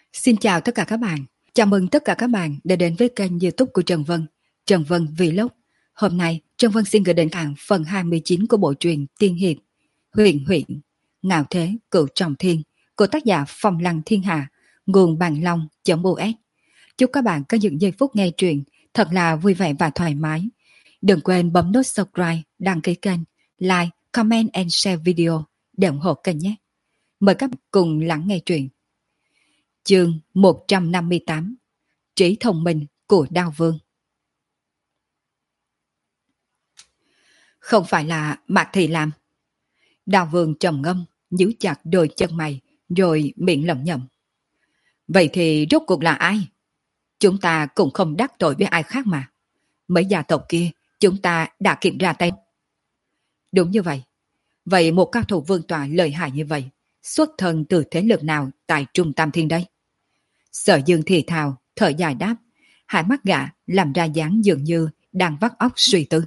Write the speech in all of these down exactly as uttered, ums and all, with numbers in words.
Xin chào tất cả các bạn. Chào mừng tất cả các bạn đã đến với kênh YouTube của Trần Vân, Trần Vân Vlog. Hôm nay, Trần Vân xin gửi đến các bạn phần hai mươi chín của bộ truyện Tiên Hiệp, Huyền Huyện, Ngạo Thế, Cửu Trọng Thiên của tác giả Phong Lăng Thiên Hạ, nguồn Bàn Long.us. Chúc các bạn có những giây phút nghe truyện thật là vui vẻ và thoải mái. Đừng quên bấm nút subscribe, đăng ký kênh, like, comment and share video để ủng hộ kênh nhé. Mời các bạn cùng lắng nghe truyện. Chương một trăm năm mươi tám. Trí thông minh của Đao Vương. Không phải là Mạc Thị làm. Đao Vương trầm ngâm, nhíu chặt đôi chân mày, rồi miệng lẩm nhẩm. Vậy thì rốt cuộc là ai? Chúng ta cũng không đắc tội với ai khác mà. Mấy gia tộc kia, chúng ta đã kiểm ra tay. Đúng như vậy. Vậy một cao thủ vương tọa lợi hại như vậy, xuất thân từ thế lực nào tại Trung Tam Thiên đây? Sở Dương thì thào, thở dài đáp, hai mắt gã làm ra dáng dường như đang vắt óc suy tư.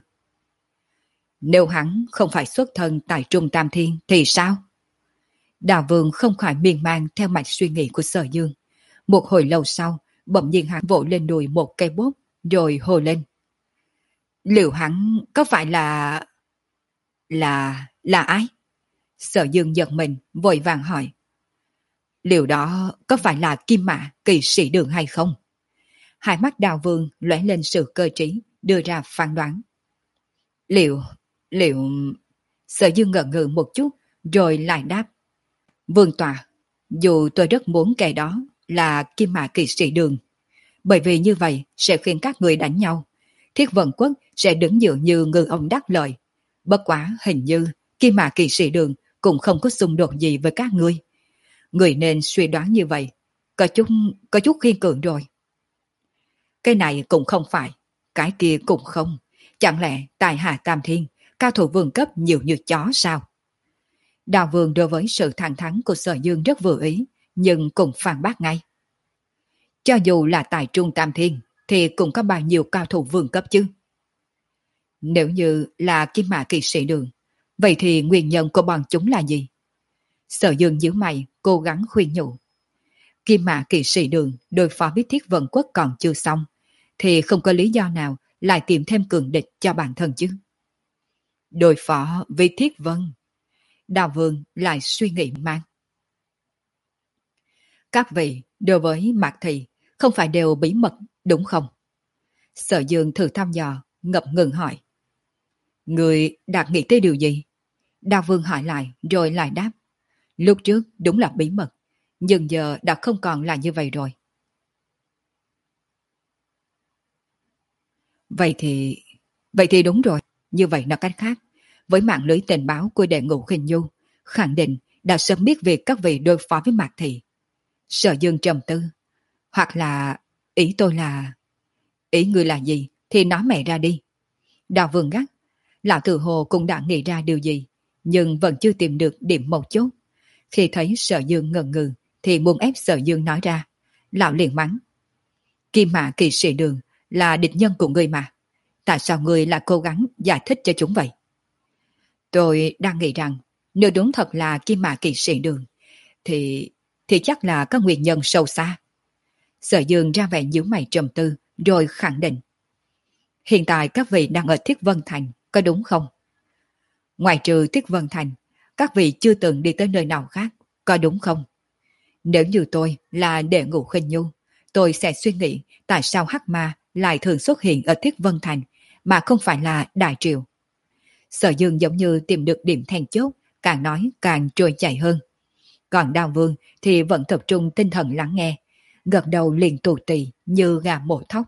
Nếu hắn không phải xuất thân tại Trung Tam Thiên thì sao? Đào Vương không khỏi miên man theo mạch suy nghĩ của Sở Dương. Một hồi lâu sau, bỗng nhiên hắn vỗ lên đùi một cây bốt, rồi hồ lên. Liệu hắn có phải là... Là... là ai? Sở Dương giật mình, vội vàng hỏi. Liệu đó có phải là Kim Mã Kỳ Sĩ Đường hay không? Hai mắt Đào Vương lóe lên sự cơ trí, đưa ra phán đoán. Liệu, liệu... Sở Dương ngẩn ngừ một chút, rồi lại đáp. Vương tọa, dù tôi rất muốn kẻ đó là Kim Mã Kỳ Sĩ Đường, bởi vì như vậy sẽ khiến các người đánh nhau. Thiết Vận Quốc sẽ đứng dựa như ngư ông đắc lợi. Bất quá hình như Kim Mã Kỳ Sĩ Đường cũng không có xung đột gì với các ngươi. Người nên suy đoán như vậy, có chút, có chút khiên cường rồi. Cái này cũng không phải, cái kia cũng không. Chẳng lẽ tại Hạ Tam Thiên, cao thủ vương cấp nhiều như chó sao? Đào Vương đối với sự thẳng thắn của Sở Dương rất vừa ý, nhưng cũng phản bác ngay. Cho dù là tại Trung Tam Thiên, thì cũng có bao nhiêu cao thủ vương cấp chứ? Nếu như là Kim Mã Kỳ Sĩ Đường, vậy thì nguyên nhân của bọn chúng là gì? Sở Dương nhíu mày, cố gắng khuyên nhủ. Kim Mã Kỵ Sĩ Đường đối phó với Thiết Vận Quốc còn chưa xong, thì không có lý do nào lại tìm thêm cường địch cho bản thân chứ. Đối phó với Thiết Vân. Đào Vương lại suy nghĩ mang. Các vị đối với Mạc Thị không phải đều bí mật đúng không? Sở Dương thử thăm dò, ngập ngừng hỏi. Người đã nghĩ tới điều gì? Đào Vương hỏi lại rồi lại đáp. Lúc trước đúng là bí mật, nhưng giờ đã không còn là như vậy rồi. Vậy thì... Vậy thì đúng rồi, như vậy là cách khác. Với mạng lưới tình báo của Đệ Ngũ Khinh Nhu, khẳng định đã sớm biết việc các vị đối phó với Mạc Thị. Sở Dương trầm tư. Hoặc là... Ý tôi là... Ý người là gì thì nói mẹ ra đi. Đào Vương gắt. Lão Tự Hồ cũng đã nghĩ ra điều gì, nhưng vẫn chưa tìm được điểm mấu chốt. Khi thấy Sở Dương ngần ngừ thì muốn ép Sở Dương nói ra. Lão liền mắng. Kim Mã Kỳ Sĩ Đường là địch nhân của ngươi mà. Tại sao ngươi lại cố gắng giải thích cho chúng vậy? Tôi đang nghĩ rằng nếu đúng thật là Kim Mã Kỳ Sĩ Đường thì thì chắc là có nguyên nhân sâu xa. Sở Dương ra vẻ nhíu mày trầm tư rồi khẳng định. Hiện tại các vị đang ở Thiết Vân Thành, có đúng không? Ngoài trừ Thiết Vân Thành, các vị chưa từng đi tới nơi nào khác, có đúng không? Nếu như tôi là Đệ Ngũ Khinh Nhu, tôi sẽ suy nghĩ tại sao Hắc Ma lại thường xuất hiện ở Thiết Vân Thành mà không phải là Đại Triều. Sở Dương giống như tìm được điểm then chốt, càng nói càng trôi chảy hơn. Còn Đao Vương thì vẫn tập trung tinh thần lắng nghe, gật đầu liền tù tì như gà mổ thóc.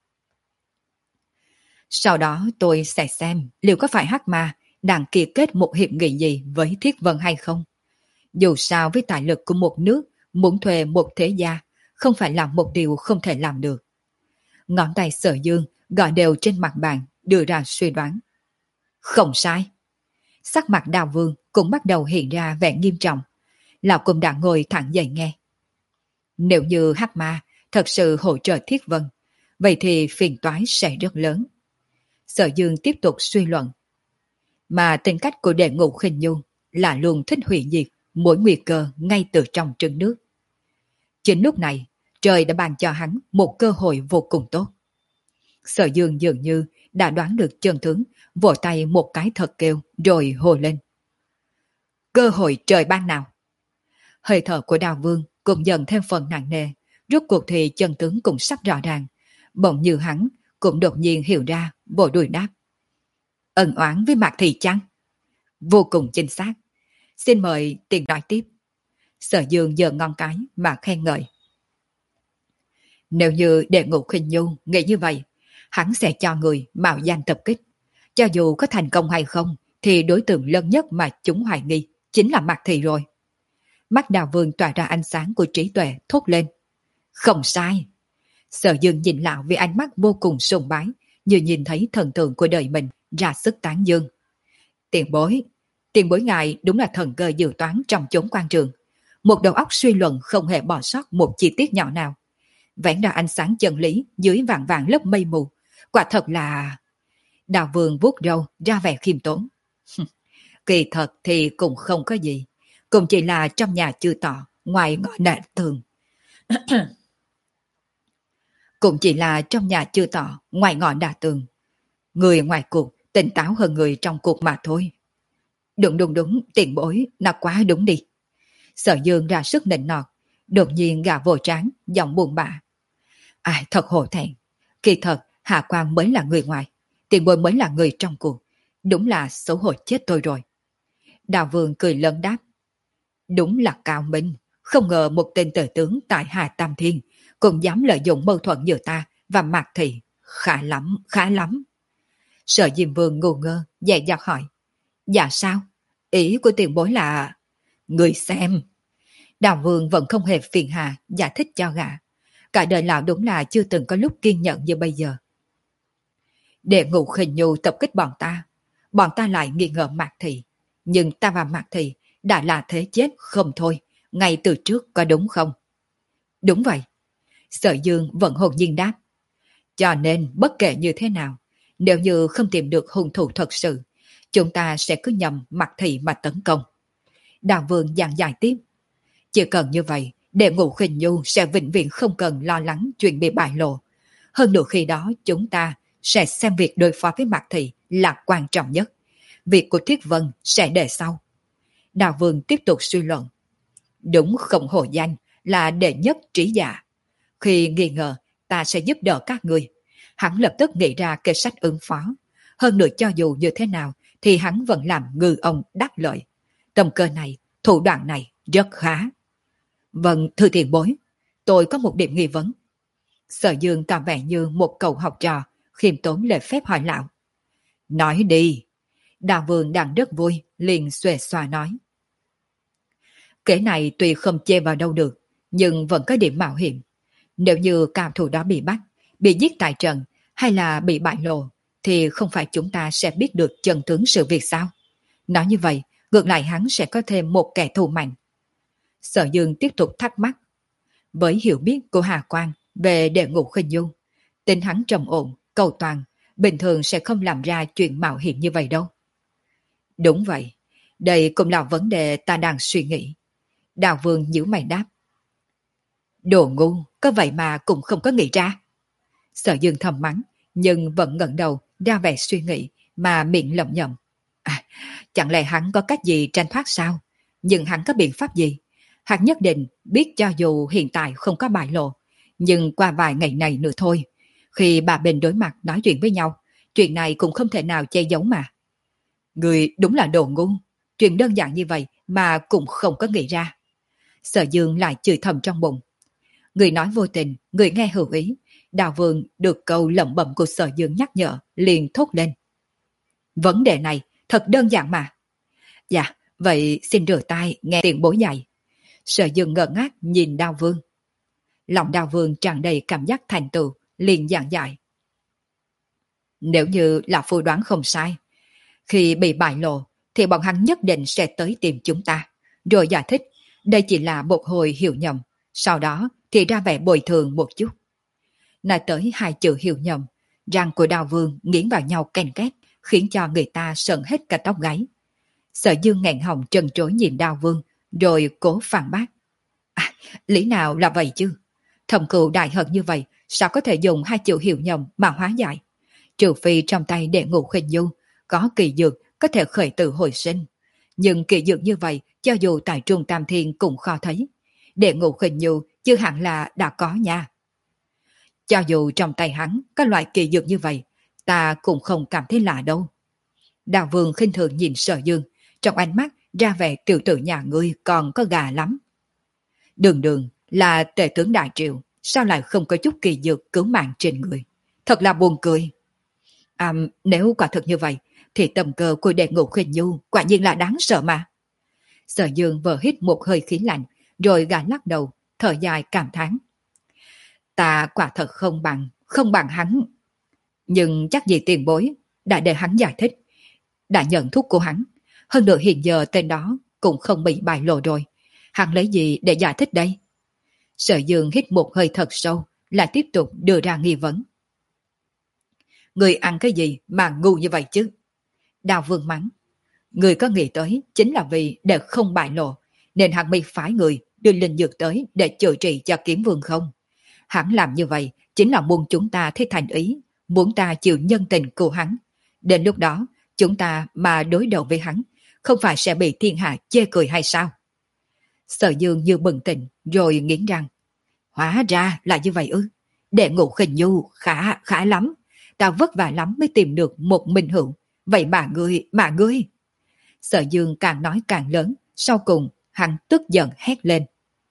Sau đó tôi sẽ xem liệu có phải Hắc Ma đang ký kết một hiệp nghị gì với Thiết Vân hay không. Dù sao với tài lực của một nước, muốn thuê một thế gia không phải là một điều không thể làm được. Ngón tay Sở Dương gõ đều trên mặt bàn, đưa ra suy đoán. Không sai. Sắc mặt Đào Vương cũng bắt đầu hiện ra vẻ nghiêm trọng. Lão cũng đã ngồi thẳng dậy nghe. Nếu như Hắc Ma thật sự hỗ trợ Thiết Vân, vậy thì phiền toái sẽ rất lớn. Sở Dương tiếp tục suy luận. Mà tính cách của Đệ Ngũ Khinh Nhu là luôn thích hủy diệt mỗi nguy cơ ngay từ trong trứng nước. Chính lúc này, trời đã ban cho hắn một cơ hội vô cùng tốt. Sở Dương dường như đã đoán được chân tướng, vỗ tay một cái thật kêu rồi hồ lên. Cơ hội trời ban nào? Hơi thở của Đào Vương cũng dần thêm phần nặng nề, rốt cuộc thì chân tướng cũng sắp rõ ràng. Bỗng như hắn cũng đột nhiên hiểu ra, vội đuổi đáp. Ân oán với Mạc Thị chăng? Vô cùng chính xác. Xin mời tiền nói tiếp. Sở Dương giơ ngón cái mà khen ngợi. Nếu như Đệ Ngũ Khinh Nhu nghĩ như vậy, hắn sẽ cho người mạo danh tập kích. Cho dù có thành công hay không, thì đối tượng lớn nhất mà chúng hoài nghi chính là Mạc Thị rồi. Mắt Đào Vương tỏa ra ánh sáng của trí tuệ thốt lên. Không sai. Sở Dương nhìn lão với ánh mắt vô cùng sùng bái, như nhìn thấy thần tượng của đời mình ra sức tán dương. Tiền bối, tiền bối ngài đúng là thần cơ dự toán trong chốn quan trường. Một đầu óc suy luận không hề bỏ sót một chi tiết nhỏ nào. Vẽ ra ánh sáng chân lý dưới vạn vạn lớp mây mù. Quả thật là... Đào Vương vuốt râu ra vẻ khiêm tốn. Kỳ thật thì cũng không có gì. Cũng chỉ là trong nhà chư tọ, ngoài ngõ đà tường. Cũng chỉ là trong nhà chư tọ, ngoài ngõ đà tường. Người ngoài cuộc tỉnh táo hơn người trong cuộc mà thôi. Đúng đúng đúng, tiền bối, nó quá đúng đi. Sở Dương ra sức nịnh nọt, đột nhiên gà vội trán, giọng buồn bã. Ai thật hổ thẹn. Kỳ thật, Hạ Quang mới là người ngoài, tiền bối mới là người trong cuộc. Đúng là xấu hổ chết tôi rồi. Đào Vương cười lớn đáp. Đúng là cao minh, không ngờ một tên tử tướng tại Hà Tam Thiên cũng dám lợi dụng mâu thuẫn giữa ta và Mạc Thị. Khá lắm, khá lắm. Sở Diêm Vương ngu ngơ, dè dặt hỏi. Dạ sao? Ý của tiền bối là... Người xem. Đào Vương vẫn không hề phiền hà giải thích cho gã. Cả đời lão đúng là chưa từng có lúc kiên nhẫn như bây giờ. Đệ Ngũ Khinh Nhu tập kích bọn ta. Bọn ta lại nghi ngờ Mạc Thị. Nhưng ta và Mạc Thị đã là thế chết không thôi. Ngay từ trước có đúng không? Đúng vậy. Sở Dương vẫn hồn nhiên đáp. Cho nên bất kể như thế nào, nếu như không tìm được hung thủ thật sự, chúng ta sẽ cứ nhầm Mạc Thị mà tấn công. Đào Vương giảng giải tiếp. Chỉ cần như vậy, Đệ Ngũ Khinh Nhu sẽ vĩnh viễn không cần lo lắng chuyện bị bại lộ. Hơn nữa khi đó chúng ta sẽ xem việc đối phó với Mạc Thị là quan trọng nhất. Việc của Thiết Vân sẽ để sau. Đào Vương tiếp tục suy luận. Đúng không hổ danh là đệ nhất trí giả. Khi nghi ngờ, ta sẽ giúp đỡ các người. Hắn lập tức nghĩ ra kế sách ứng phó. Hơn nữa cho dù như thế nào, thì hắn vẫn làm ngư ông đắc lợi. Tâm cơ này, thủ đoạn này rất khá. Vâng, thưa tiền bối, tôi có một điểm nghi vấn. Sở Dương tỏ vẻ như một cậu học trò, khiêm tốn lễ phép hỏi lão. Nói đi. Đào Vương đang rất vui, liền xuề xòa nói. Kế này tuy không chê vào đâu được, nhưng vẫn có điểm mạo hiểm. Nếu như cao thủ đó bị bắt, bị giết tại trận, hay là bị bại lộ, thì không phải chúng ta sẽ biết được chân tướng sự việc sao? Nói như vậy, ngược lại hắn sẽ có thêm một kẻ thù mạnh. Sở Dương tiếp tục thắc mắc. Với hiểu biết của Hà Quang về Đệ Ngũ Khinh Nhu, tính hắn trầm ổn, cầu toàn, bình thường sẽ không làm ra chuyện mạo hiểm như vậy đâu. Đúng vậy, đây cũng là vấn đề ta đang suy nghĩ. Đào Vương nhíu mày đáp. Đồ ngu, có vậy mà cũng không có nghĩ ra. Sở Dương thầm mắng, nhưng vẫn ngẩng đầu ra vẻ suy nghĩ mà miệng lẩm nhẩm. À, chẳng lẽ hắn có cách gì tranh thoát sao? Nhưng hắn có biện pháp gì? Hắn nhất định biết cho dù hiện tại không có bại lộ, nhưng qua vài ngày này nữa thôi, khi bà bên đối mặt nói chuyện với nhau, chuyện này cũng không thể nào che giấu mà. Người đúng là đồ ngu, chuyện đơn giản như vậy mà cũng không có nghĩ ra. Sở Dương lại chửi thầm trong bụng. Người nói vô tình, người nghe hữu ý. Đào Vương được câu lẩm bẩm của Sở Dương nhắc nhở, liền thốt lên. Vấn đề này thật đơn giản mà. Dạ, vậy xin rửa tay nghe tiền bối dạy. Sở Dương ngơ ngác nhìn Đào Vương. Lòng Đào Vương tràn đầy cảm giác thành tựu, liền giảng giải. Nếu như là phù đoán không sai, khi bị bại lộ thì bọn hắn nhất định sẽ tới tìm chúng ta, rồi giải thích đây chỉ là một hồi hiểu nhầm, sau đó thì ra vẻ bồi thường một chút. Nói tới hai chữ hiểu nhầm, răng của Đào Vương nghiến vào nhau ken két, khiến cho người ta sợn hết cả tóc gáy. Sở Dương nghẹn họng trần trối nhìn Đào Vương, rồi cố phản bác. À, Lý nào là vậy chứ? Thầm cừu đại hận như vậy, sao có thể dùng hai chữ hiểu nhầm mà hóa giải? Trừ phi trong tay đệ ngũ khinh du, có kỳ dược có thể khởi tử hồi sinh. Nhưng kỳ dược như vậy, cho dù tại Trung Tam Thiên cũng khó thấy. Đệ ngũ khinh du chưa hẳn là đã có nha. Cho dù trong tay hắn có loại kỳ dược như vậy, ta cũng không cảm thấy lạ đâu. Đào Vương khinh thường nhìn Sở Dương, trong ánh mắt ra vẻ tiểu tử nhà ngươi còn có gà lắm. Đường đường là tể tướng Đại Triệu, sao lại không có chút kỳ dược cứu mạng trên người? Thật là buồn cười. À, nếu quả thực như vậy, thì tầm cơ của đệ ngũ khuyên nhu quả nhiên là đáng sợ mà. Sở Dương vừa hít một hơi khí lạnh, rồi gã lắc đầu, thở dài cảm thán. Ta quả thật không bằng, không bằng hắn. Nhưng chắc gì tiền bối đã để hắn giải thích, đã nhận thuốc của hắn. Hơn nữa hiện giờ tên đó cũng không bị bại lộ rồi. Hắn lấy gì để giải thích đây? Sở Dương hít một hơi thật sâu, lại tiếp tục đưa ra nghi vấn. Người ăn cái gì mà ngu như vậy chứ? Đào Vương mắng. Người có nghĩ tới chính là vì để không bại lộ, nên hắn mới phái người đưa linh dược tới để chữa trị cho Kiếm Vương không? Hắn làm như vậy chính là muốn chúng ta thấy thành ý, muốn ta chịu nhân tình của hắn. Đến lúc đó, chúng ta mà đối đầu với hắn, không phải sẽ bị thiên hạ chê cười hay sao? Sở Dương như bừng tỉnh, rồi nghiến răng. Hóa ra là như vậy ư. Đệ ngũ khinh nhu khá khá lắm. Ta vất vả lắm mới tìm được một minh hữu. Vậy mà ngươi, mà ngươi. Sở Dương càng nói càng lớn, sau cùng hắn tức giận hét lên.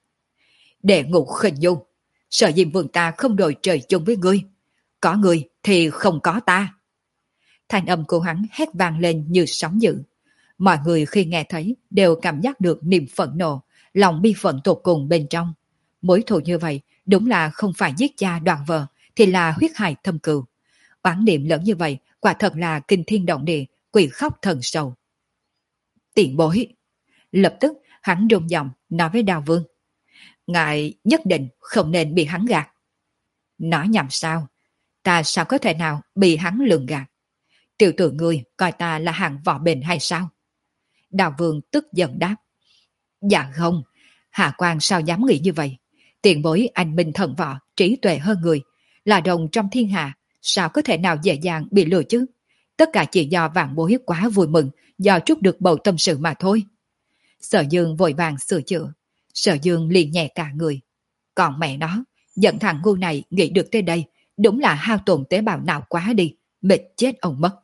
Đệ ngũ khinh nhu, Sở Diêm Vương ta không đổi trời chung với ngươi. Có ngươi thì không có ta. Thanh âm của hắn hét vang lên như sóng dữ. Mọi người khi nghe thấy đều cảm giác được niềm phẫn nộ, lòng bi phẫn tột cùng bên trong. Mối thù như vậy đúng là không phải giết cha đoạt vợ, thì là huyết hại thâm cừu. Oán niệm lớn như vậy quả thật là kinh thiên động địa, quỷ khóc thần sầu. Tiền bối. Lập tức hắn rung giọng nói với Đào Vương. Ngài nhất định không nên bị hắn gạt. Nói nhầm sao? Ta sao có thể nào bị hắn lường gạt? Tiểu tử ngươi coi ta là hạng võ bền hay sao? Đào Vương tức giận đáp. Dạ không, Hạ Quan sao dám nghĩ như vậy? Tiền bối anh minh thần võ, trí tuệ hơn người, là đồng trong thiên hạ, sao có thể nào dễ dàng bị lừa chứ? Tất cả chỉ do vạn bối quá vui mừng, do trút được bầu tâm sự mà thôi. Sở Dương vội vàng sửa chữa. Sở Dương liền nhẹ cả người. Còn mẹ nó, giận thằng ngu này nghĩ được tới đây, đúng là hao tổn tế bào nào quá đi, mệt chết ông mất.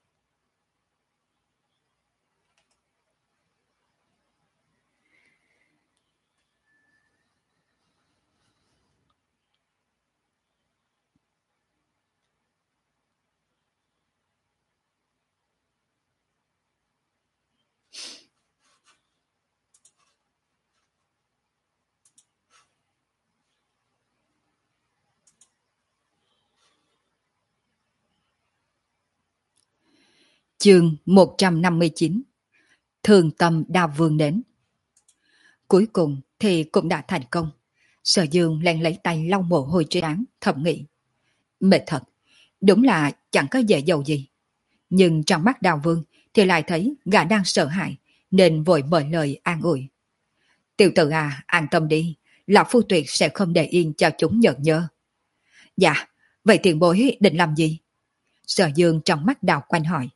Chương một trăm năm mươi chín. Thường tâm Đào Vương đến. Cuối cùng thì cũng đã thành công. Sở Dương len lấy tay lau mồ hôi trên trán, thầm nghĩ. Mệt thật, đúng là chẳng có dễ dầu gì. Nhưng trong mắt Đào Vương thì lại thấy gã đang sợ hãi, nên vội mở lời an ủi. Tiểu tử à, an tâm đi, lão phu tuyệt sẽ không để yên cho chúng nhợt nhơ. Dạ, vậy tiền bối định làm gì? Sở Dương trong mắt Đào quanh hỏi.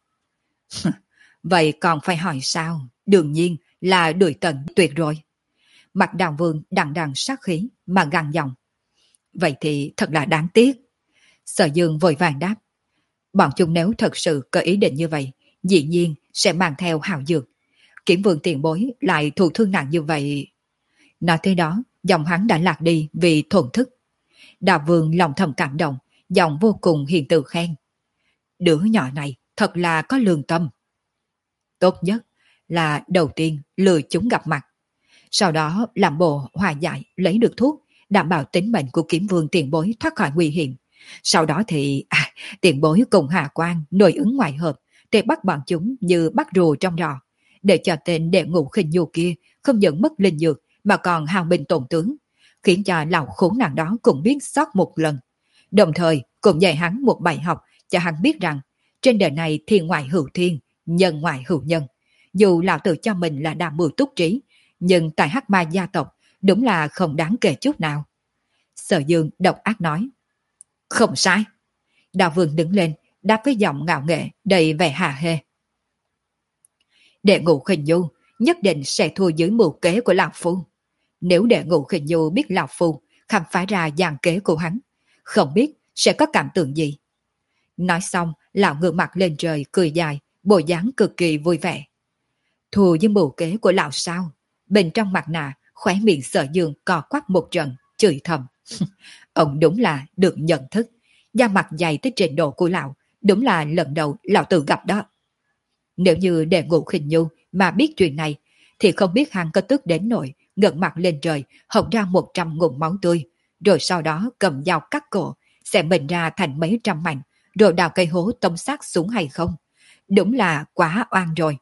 Vậy còn phải hỏi sao? Đương nhiên là đuổi tận tuyệt rồi. Mặt Đào Vương đằng đằng sát khí mà gằn giọng. Vậy thì thật là đáng tiếc. Sở Dương vội vàng đáp. Bọn chúng nếu thật sự có ý định như vậy, dĩ nhiên sẽ mang theo hào dược. Kiểm Vương tiền bối lại thụ thương nặng như vậy. Nói thế đó, giọng hắn đã lạc đi vì thổn thức. Đào Vương lòng thầm cảm động, giọng vô cùng hiền từ khen. Đứa nhỏ này thật là có lương tâm. Tốt nhất là đầu tiên lừa chúng gặp mặt. Sau đó làm bộ hòa giải lấy được thuốc, đảm bảo tính mệnh của Kiếm Vương tiền bối thoát khỏi nguy hiểm. Sau đó thì à, tiền bối cùng Hà Quan nội ứng ngoại hợp, để bắt bọn chúng như bắt rùa trong rò, để cho tên đệ ngũ khinh nhu kia không những mất linh dược mà còn hao binh tổn tướng, khiến cho lão khốn nạn đó cũng biết sót một lần. Đồng thời cũng dạy hắn một bài học cho hắn biết rằng trên đời này thiên ngoại hữu thiên, nhân ngoại hữu nhân. Dù lão tự cho mình là đa mưu túc trí, nhưng tại Hắc Ma gia tộc đúng là không đáng kể chút nào. Sở Dương độc ác nói. Không sai. Đạo Vương đứng lên, đáp với giọng ngạo nghệ, đầy vẻ hả hê. Đệ ngũ Khinh Nhu nhất định sẽ thua dưới mưu kế của Lão Phu. Nếu đệ ngũ Khinh Nhu biết Lão Phu khám phá ra dàn kế của hắn, không biết sẽ có cảm tưởng gì. Nói xong, lão ngửa mặt lên trời cười dài, bộ dáng cực kỳ vui vẻ. Thua với mưu kế của lão sao? Bên trong mặt nạ, khóe miệng Sở Dương cò quắp một trận, chửi thầm. Ông đúng là được nhận thức. Da mặt dày tới trình độ của lão, đúng là lần đầu lão tự gặp đó. Nếu như đệ ngũ Khinh Nhu mà biết chuyện này, thì không biết hắn có tức đến nỗi ngẩng mặt lên trời, hộc ra một trăm ngụm máu tươi, rồi sau đó cầm dao cắt cổ, sẽ mình ra thành mấy trăm mảnh, rồi đào cây hố tông xác xuống hay không? Đúng là quá oan rồi.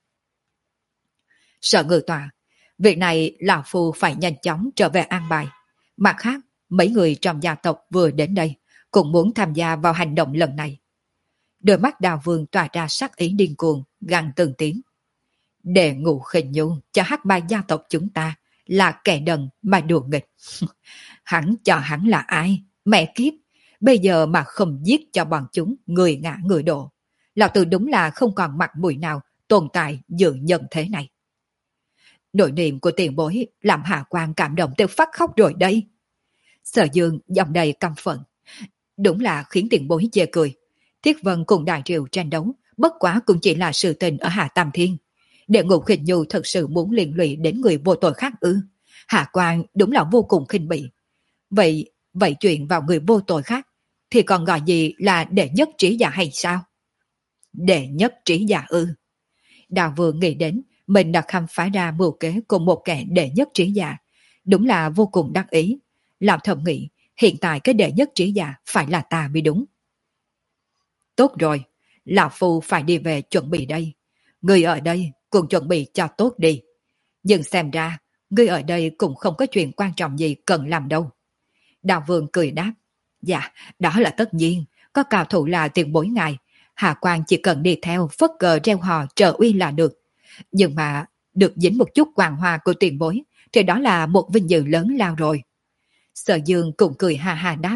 Sở Ngự Tọa, việc này lão phu phải nhanh chóng trở về an bài. Mặt khác, mấy người trong gia tộc vừa đến đây, cũng muốn tham gia vào hành động lần này. Đôi mắt Đào Vương tỏa ra sắc ý điên cuồng, gằn từng tiếng. Đệ ngũ Khinh Nhu cho hắc ba gia tộc chúng ta là kẻ đần mà đùa nghịch. Hắn cho hắn là ai? Mẹ kiếp! Bây giờ mà không giết cho bọn chúng người ngã người đổ. Lão tử đúng là không còn mặt mũi nào tồn tại dự nhân thế này. Nội niệm của tiền bối làm Hạ Quan cảm động tới phát khóc rồi đây. Sở Dương giọng đầy căm phẫn. Đúng là khiến tiền bối chê cười. Thiết Vân cùng Đại Triều tranh đấu, bất quá cũng chỉ là sự tình ở Hạ Tam Thiên. Đệ ngũ Khinh Nhu thật sự muốn liên lụy đến người vô tội khác ư? Hạ Quan đúng là vô cùng khinh bỉ. Vậy, vậy chuyện vào người vô tội khác, thì còn gọi gì là đệ nhất trí giả hay sao? Đệ nhất trí giả ư? Đào vừa nghĩ đến, mình đã khám phá ra mưu kế của một kẻ đệ nhất trí giả. Đúng là vô cùng đắc ý. Làm thầm nghĩ, hiện tại cái đệ nhất trí giả phải là ta mới đúng. Tốt rồi, Lão Phu phải đi về chuẩn bị đây. Người ở đây cũng chuẩn bị cho tốt đi. Nhưng xem ra, người ở đây cũng không có chuyện quan trọng gì cần làm đâu. Đào Vương cười đáp. Dạ, đó là tất nhiên. Có cao thủ là tiền bối ngài. Hạ Quan chỉ cần đi theo phất cờ reo hò trợ uy là được. Nhưng mà được dính một chút quàng hoa của tiền bối thì đó là một vinh dự lớn lao rồi. Sở Dương cũng cười ha ha đáp.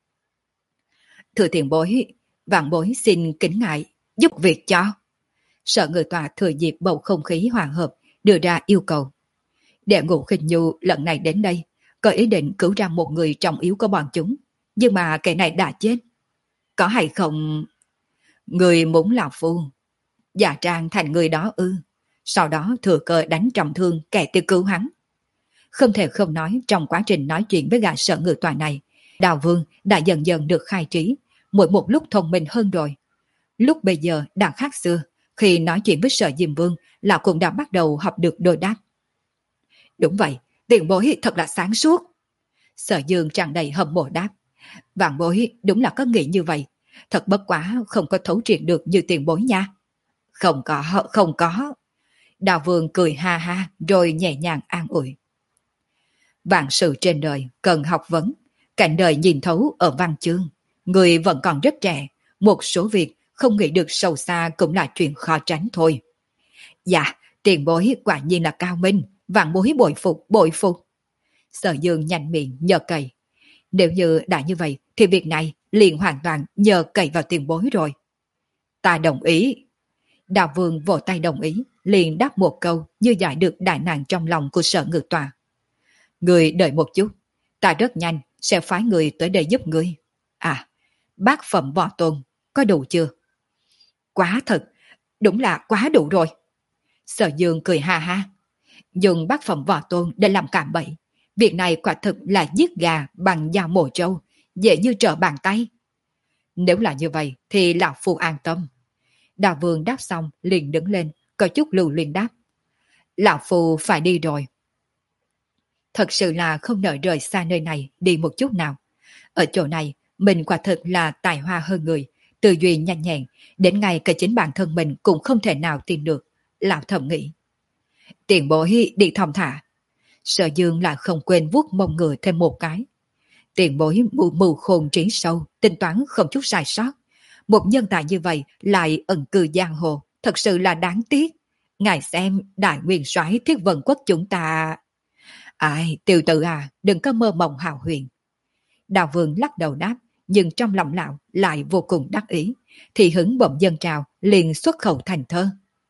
Thưa tiền bối, vạn bối xin kính ngại, giúp việc cho. Sở Ngự Tọa thừa dịp bầu không khí hòa hợp, đưa ra yêu cầu. Đệ ngũ Khinh Nhu lần này đến đây, có ý định cứu ra một người trọng yếu của bọn chúng, nhưng mà kẻ này đã chết. Có hay không? Người muốn Lão Phu giả trang thành người đó ư? Sau đó thừa cơ đánh trọng thương kẻ tiêu cứu hắn. Không thể không nói, trong quá trình nói chuyện với gã Sở Ngự Tọa này, Đào Vương đã dần dần được khai trí, mỗi một lúc thông minh hơn rồi. Lúc bây giờ đã khác xưa, khi nói chuyện với Sở Diêm Vương, lão cũng đã bắt đầu học được đôi đáp. Đúng vậy, tiền bối thật là sáng suốt. Sở Dương tràn đầy hâm mộ đáp. Vạn bối đúng là có nghĩ như vậy, thật bất quá không có thấu triệt được như tiền bối nha. Không có, không có. Đào Vương cười ha ha rồi nhẹ nhàng an ủi. Vạn sự trên đời cần học vấn, cảnh đời nhìn thấu ở văn chương. Người vẫn còn rất trẻ, một số việc không nghĩ được sâu xa cũng là chuyện khó tránh thôi. Dạ, tiền bối quả nhiên là cao minh, vạn bối bội phục, bội phục. Sở Dương nhanh miệng nhờ cậy. Nếu như đã như vậy thì việc này liền hoàn toàn nhờ cậy vào tiền bối rồi. Ta đồng ý. Đào Vương vỗ tay đồng ý, liền đáp một câu như giải được đại nạn trong lòng của Sở Ngự Tọa. Người đợi một chút, ta rất nhanh sẽ phái người tới đây giúp ngươi. À, bát phẩm võ tôn, có đủ chưa? Quá thật, đúng là quá đủ rồi. Sở Dương cười ha ha. Dùng bát phẩm võ tôn để làm cạm bẫy. Việc này quả thực là giết gà bằng dao mổ trâu, dễ như trở bàn tay. Nếu là như vậy thì Lão Phu an tâm. Đào Vương đáp xong liền đứng lên, có chút lưu luyến đáp. Lão Phu phải đi rồi. Thật sự là không nỡ rời xa nơi này đi một chút nào. Ở chỗ này, mình quả thực là tài hoa hơn người, tư duy nhanh nhẹn, đến ngay cả chính bản thân mình cũng không thể nào tin được. Lão thầm nghĩ. Tiền bối đi thong thả. Sở Dương là không quên vuốt mông ngựa thêm một cái. Tiền bối mù mù khôn trí sâu, tính toán không chút sai sót. Một nhân tài như vậy lại ẩn cư giang hồ, thật sự là đáng tiếc. Ngài xem đại nguyên soái Thiết Vân Quốc chúng ta... Ai, tiểu tử à, đừng có mơ mộng hào huyền. Đào Vương lắc đầu đáp, nhưng trong lòng lão lại vô cùng đắc ý, thì hứng bỗng dâng trào, liền xuất khẩu thành thơ.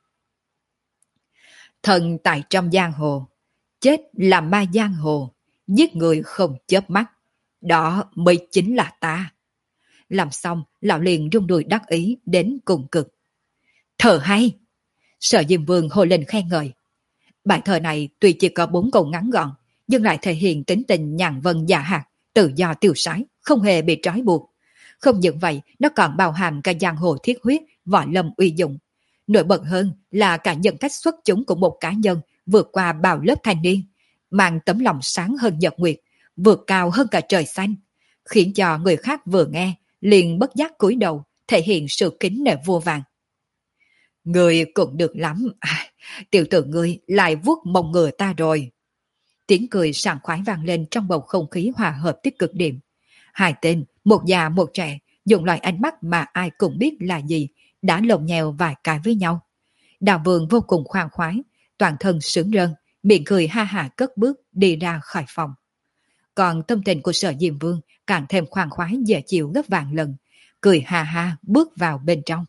Thần tại trong giang hồ, chết là ma giang hồ, giết người không chớp mắt, đó mới chính là ta. Làm xong, lão liền rung đùi đắc ý đến cùng cực. Thơ hay! Sở Diêm Vương hô lên khen ngợi. Bài thơ này tuy chỉ có bốn câu ngắn gọn, nhưng lại thể hiện tính tình nhàn vân dạ hạt, tự do tiêu sái, không hề bị trói buộc. Không những vậy, nó còn bao hàm cả giang hồ thiết huyết, võ lâm uy dụng. Nổi bật hơn là cả nhân cách xuất chúng của một cá nhân vượt qua bao lớp thanh niên, mang tấm lòng sáng hơn nhật nguyệt, vượt cao hơn cả trời xanh, khiến cho người khác vừa nghe liền bất giác cúi đầu, thể hiện sự kính nể vô vàng. Người cũng được lắm, à, tiểu tử ngươi lại vuốt mông ngựa ta rồi. Tiếng cười sảng khoái vang lên trong bầu không khí hòa hợp tích cực điểm. Hai tên, một già một trẻ, dùng loại ánh mắt mà ai cũng biết là gì, đã lồng nhèo vài cái với nhau. Đào Vương vô cùng khoan khoái, toàn thân sướng rơn, miệng cười ha hả cất bước đi ra khỏi phòng. Còn tâm tình của Sở Diêm Vương càng thêm khoan khoái dễ chịu gấp vạn lần, cười ha ha bước vào bên trong.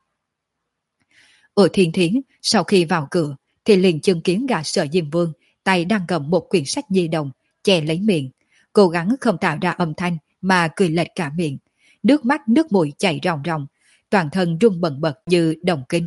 Ở Thiên Thiến, sau khi vào cửa, thì liền chứng kiến gã Sở Diêm Vương, tay đang cầm một quyển sách di động, che lấy miệng, cố gắng không tạo ra âm thanh mà cười lệch cả miệng, nước mắt nước mũi chảy ròng ròng, toàn thân run bần bật như đồng kinh.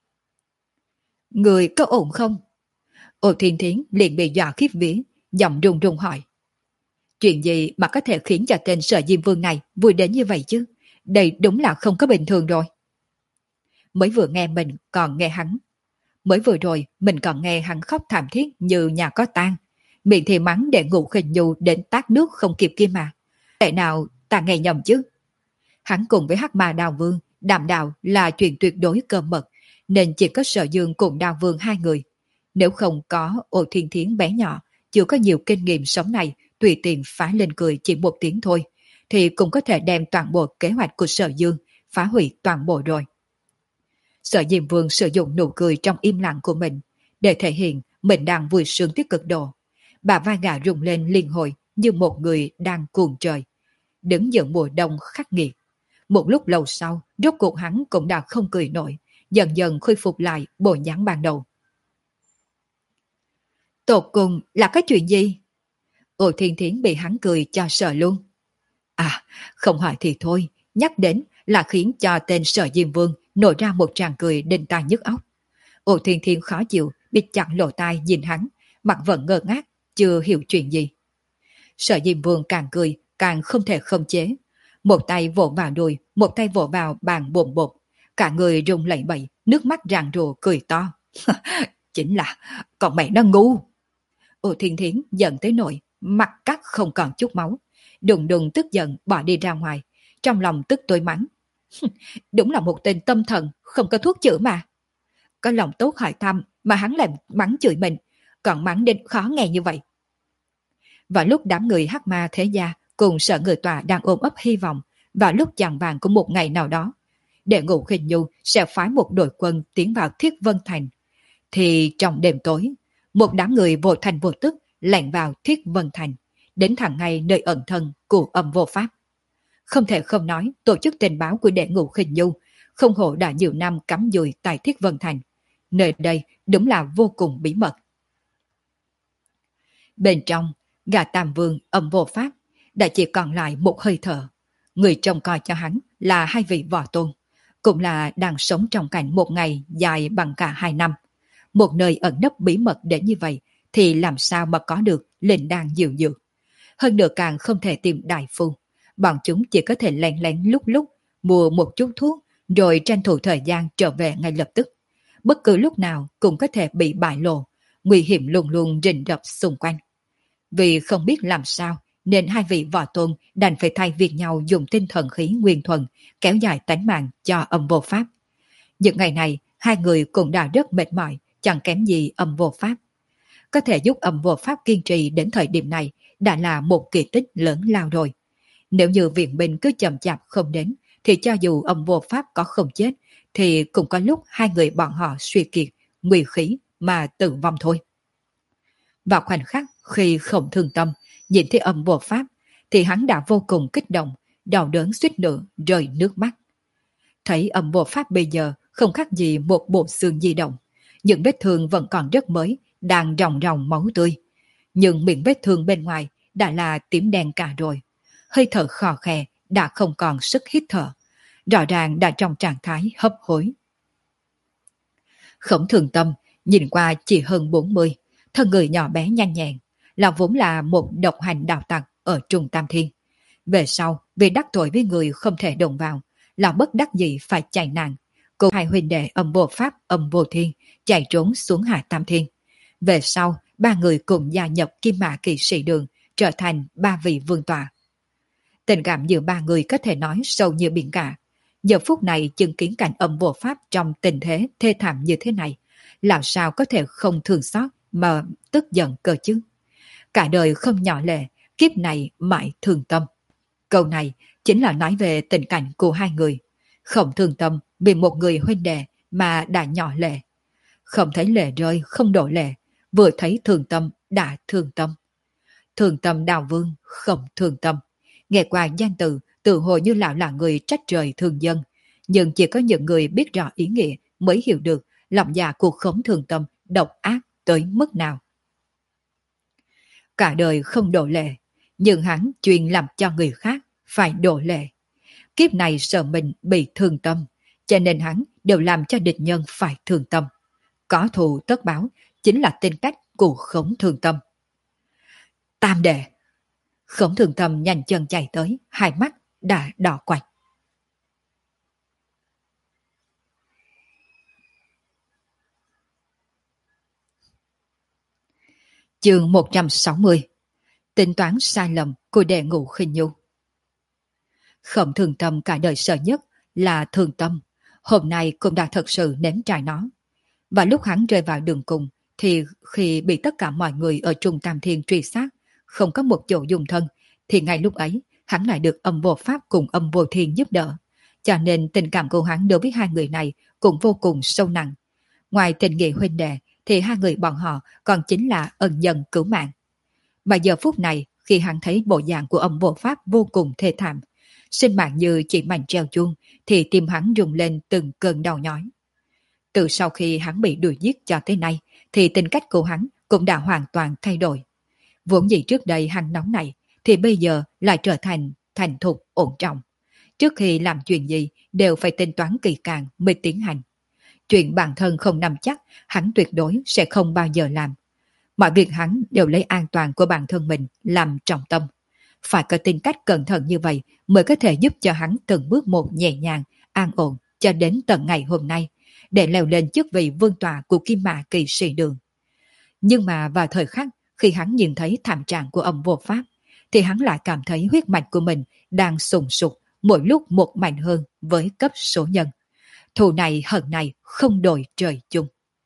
Người có ổn không? Ô Thiên Thiến liền bị dọa khiếp vía, giọng run run hỏi. Chuyện gì mà có thể khiến cho tên Sở Diêm Vương này vui đến như vậy chứ? Đây đúng là không có bình thường rồi. Mới vừa nghe mình còn nghe hắn. Mới vừa rồi mình còn nghe hắn khóc thảm thiết như nhà có tang. Miệng thì mắng để Ngũ Khinh Nhu đến tát nước không kịp kia mà. Tại nào ta nghe nhầm chứ? Hắn cùng với Hắc Ma Đào Vương, Đàm Đạo là chuyện tuyệt đối cơ mật, nên chỉ có Sở Dương cùng Đào Vương hai người. Nếu không có Ô Thiên Thiến bé nhỏ, chưa có nhiều kinh nghiệm sống này, tùy tiện phá lên cười chỉ một tiếng thôi, thì cũng có thể đem toàn bộ kế hoạch của Sở Dương phá hủy toàn bộ rồi. Sở Diêm Vương sử dụng nụ cười trong im lặng của mình để thể hiện mình đang vui sướng tích cực độ. Bà vai gà rung lên liên hồi như một người đang cuồng trời, đứng giữa mùa đông khắc nghiệt. Một lúc lâu sau, rốt cuộc hắn cũng đã không cười nổi, dần dần khôi phục lại bộ dáng ban đầu. Tột cùng là cái chuyện gì? Ô Thiên Thiến bị hắn cười cho sợ luôn. À, không hỏi thì thôi, nhắc đến là khiến cho tên Sở Diêm Vương nổi ra một tràng cười đinh tai nhức óc. Ô Thiên Thiến khó chịu, bịt chặt lỗ tai nhìn hắn, mặt vẫn ngơ ngác, chưa hiểu chuyện gì. Sở Diêm Vương càng cười, càng không thể khống chế. Một tay vỗ vào đùi, một tay vỗ vào bàn bồn bột. Cả người rung lẩy bẩy, nước mắt ràng rùa cười to. Chính là, còn mẹ nó ngu. Ô Thiên Thiến giận tới nỗi, mặt cắt không còn chút máu. Đùng đùng tức giận bỏ đi ra ngoài, trong lòng tức tối mắng. Đúng là một tên tâm thần, không có thuốc chữa mà. Có lòng tốt hỏi thăm mà hắn lại mắng chửi mình, còn mắng đến khó nghe như vậy. Vào lúc đám người Hắc Ma thế gia cùng Sở Người Tòa đang ôm ấp hy vọng vào lúc chạng vàng của một ngày nào đó, để Ngũ Khinh Nhu sẽ phái một đội quân tiến vào Thiết Vân Thành, thì trong đêm tối, một đám người vô thành vô tức lẻn vào Thiết Vân Thành, đến thẳng ngay nơi ẩn thân của Âm Vô Pháp. Không thể không nói, tổ chức tình báo của đệ Ngũ Khinh Nhu không hổ đã nhiều năm cắm dùi tại Thiết Vân Thành. Nơi đây đúng là vô cùng bí mật. Bên trong, gã Tam Vương Âm Vô Pháp đã chỉ còn lại một hơi thở. Người trông coi cho hắn là hai vị võ tôn, cũng là đang sống trong cảnh một ngày dài bằng cả hai năm. Một nơi ẩn nấp bí mật đến như vậy thì làm sao mà có được linh đan diệu dược. Hơn nữa càng không thể tìm đại phu. Bọn chúng chỉ có thể lén lén lúc lúc mua một chút thuốc rồi tranh thủ thời gian trở về ngay lập tức. Bất cứ lúc nào cũng có thể bị bại lộ, nguy hiểm luôn luôn rình rập xung quanh. Vì không biết làm sao nên hai vị võ tôn đành phải thay việc nhau dùng tinh thần khí nguyên thuần kéo dài tánh mạng cho Âm Vô Pháp. Những ngày này hai người cũng đã rất mệt mỏi, chẳng kém gì Âm Vô Pháp. Có thể giúp Âm Vô Pháp kiên trì đến thời điểm này đã là một kỳ tích lớn lao rồi. Nếu như viện binh cứ chậm chạp không đến, thì cho dù Âm Vô Pháp có không chết, thì cũng có lúc hai người bọn họ suy kiệt, nguy khí mà tử vong thôi. Vào khoảnh khắc khi Khổng Thương Tâm nhìn thấy âm vô pháp, thì hắn đã vô cùng kích động, đau đớn suýt nữa rơi nước mắt. Thấy âm vô pháp bây giờ không khác gì một bộ xương di động, những vết thương vẫn còn rất mới, đang ròng ròng máu tươi. Nhưng miệng vết thương bên ngoài đã là tím đen cả rồi, hơi thở khò khè, đã không còn sức hít thở, rõ ràng đã trong trạng thái hấp hối. Khổng Thường Tâm nhìn qua chỉ hơn bốn mươi, thân người nhỏ bé nhanh nhẹn, là vốn là một độc hành đạo tặc ở Trung Tam Thiên. Về sau, vì đắc tội với người không thể đồng vào, là bất đắc dĩ phải chạy nạn, cùng hai huynh đệ Âm Vô Pháp, Âm Vô Thiên chạy trốn xuống Hạ Tam Thiên. Về sau, ba người cùng gia nhập Kim Mã Kỵ Sĩ Đường, trở thành ba vị vương tọa. Tình cảm giữa ba người có thể nói sâu như biển cả. Giờ phút này chứng kiến cảnh Âm Vô Pháp trong tình thế thê thảm như thế này, làm sao có thể không thương xót mà tức giận cơ chứ? Cả đời không nhỏ lệ, kiếp này mãi thương tâm. Câu này chính là nói về tình cảnh của hai người. Không thương tâm vì một người huynh đệ mà đã nhỏ lệ. Không thấy lệ rơi không đổ lệ, vừa thấy thương tâm đã thương tâm. Thương tâm Đào Vương, không thương tâm. Nghe qua danh từ, tự hồ như lão là người trách trời thương dân. Nhưng chỉ có những người biết rõ ý nghĩa mới hiểu được lòng dạ của Khổng Thường Tâm độc ác tới mức nào. Cả đời không đổ lệ, nhưng hắn chuyên làm cho người khác phải đổ lệ. Kiếp này sợ mình bị thương tâm, cho nên hắn đều làm cho địch nhân phải thương tâm. Có thù tất báo chính là tính cách của Khổng Thường Tâm. Tam đệ! Khổng Thường Tâm nhanh chân chạy tới, hai mắt đã đỏ quạch. Chương một trăm sáu mươi. Tính toán sai lầm của đệ ngũ Khinh Nhu. Khổng Thường Tâm cả đời sợ nhất là thương tâm, hôm nay cũng đã thật sự nếm trải nó. Và lúc hắn rơi vào đường cùng, thì khi bị tất cả mọi người ở Trung Tam Thiên truy sát, không có một chỗ dùng thân, thì ngay lúc ấy hắn lại được Âm Vô Pháp cùng Âm Vô Thiên giúp đỡ. Cho nên tình cảm của hắn đối với hai người này cũng vô cùng sâu nặng. Ngoài tình nghĩa huynh đệ, thì hai người bọn họ còn chính là ân nhân cứu mạng. Mà giờ phút này, khi hắn thấy bộ dạng của Âm Vô Pháp vô cùng thê thảm, sinh mạng như chỉ mảnh treo chuông, thì tim hắn rung lên từng cơn đau nhói. Từ sau khi hắn bị đuổi giết cho tới nay, thì tính cách của hắn cũng đã hoàn toàn thay đổi. Vốn dĩ trước đây hắn nóng này, thì bây giờ lại trở thành thành thục ổn trọng. Trước khi làm chuyện gì, đều phải tính toán kỳ càng mới tiến hành. Chuyện bản thân không nắm chắc, hắn tuyệt đối sẽ không bao giờ làm. Mọi việc hắn đều lấy an toàn của bản thân mình làm trọng tâm. Phải có tính cách cẩn thận như vậy mới có thể giúp cho hắn từng bước một nhẹ nhàng, an ổn cho đến tận ngày hôm nay, để leo lên chức vị vương tọa của Kim Mã Kỵ Sĩ Đường. Nhưng mà vào thời khắc khi hắn nhìn thấy thảm trạng của Âm Vô Pháp, thì hắn lại cảm thấy huyết mạch của mình đang sùng sục, mỗi lúc một mạnh hơn với cấp số nhân. Thù này hận này không đổi trời chung.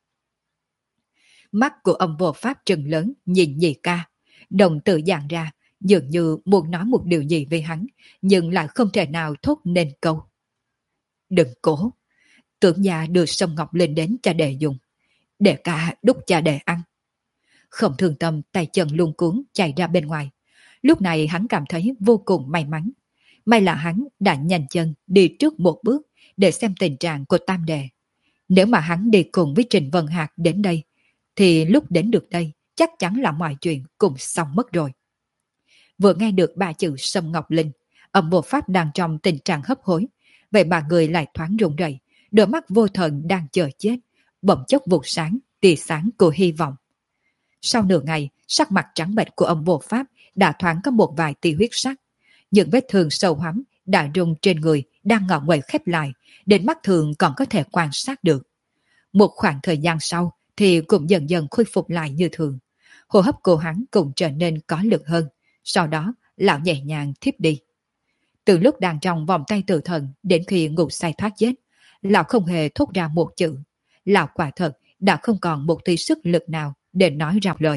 Mắt của Âm Vô Pháp trừng lớn nhìn Nhị Ca, đồng tử dàn ra, dường như muốn nói một điều gì về hắn, nhưng lại không thể nào thốt nên câu. Đừng cố! Tưởng già đưa sông ngọc lên đến cho đệ dùng, để cả đút cho đệ ăn. Không Thường Tâm tay chân luống cuống chạy ra bên ngoài. Lúc này hắn cảm thấy vô cùng may mắn. May là hắn đã nhanh chân đi trước một bước để xem tình trạng của Tam đệ. Nếu mà hắn đi cùng với Trình Vân Hạc đến đây, thì lúc đến được đây chắc chắn là mọi chuyện cũng xong mất rồi. Vừa nghe được ba chữ Sâm Ngọc Linh, Âm Vô Pháp đang trong tình trạng hấp hối, vậy mà người lại thoáng run rẩy, đôi mắt vô thần đang chờ chết, bỗng chốc vụt sáng, tia sáng của hy vọng. Sau nửa ngày, sắc mặt trắng bệch của Âm Vô Pháp đã thoáng có một vài tia huyết sắc. Những vết thương sâu hoắm đã rung trên người đang ngọ nguậy khép lại, đến mắt thường còn có thể quan sát được. Một khoảng thời gian sau thì cũng dần dần khôi phục lại như thường. Hô hấp của hắn cũng trở nên có lực hơn. Sau đó, lão nhẹ nhàng thiếp đi. Từ lúc đang trong vòng tay tử thần đến khi ngủ say thoát chết, lão không hề thốt ra một chữ. Lão quả thật đã không còn một tí sức lực nào để nói ra lời.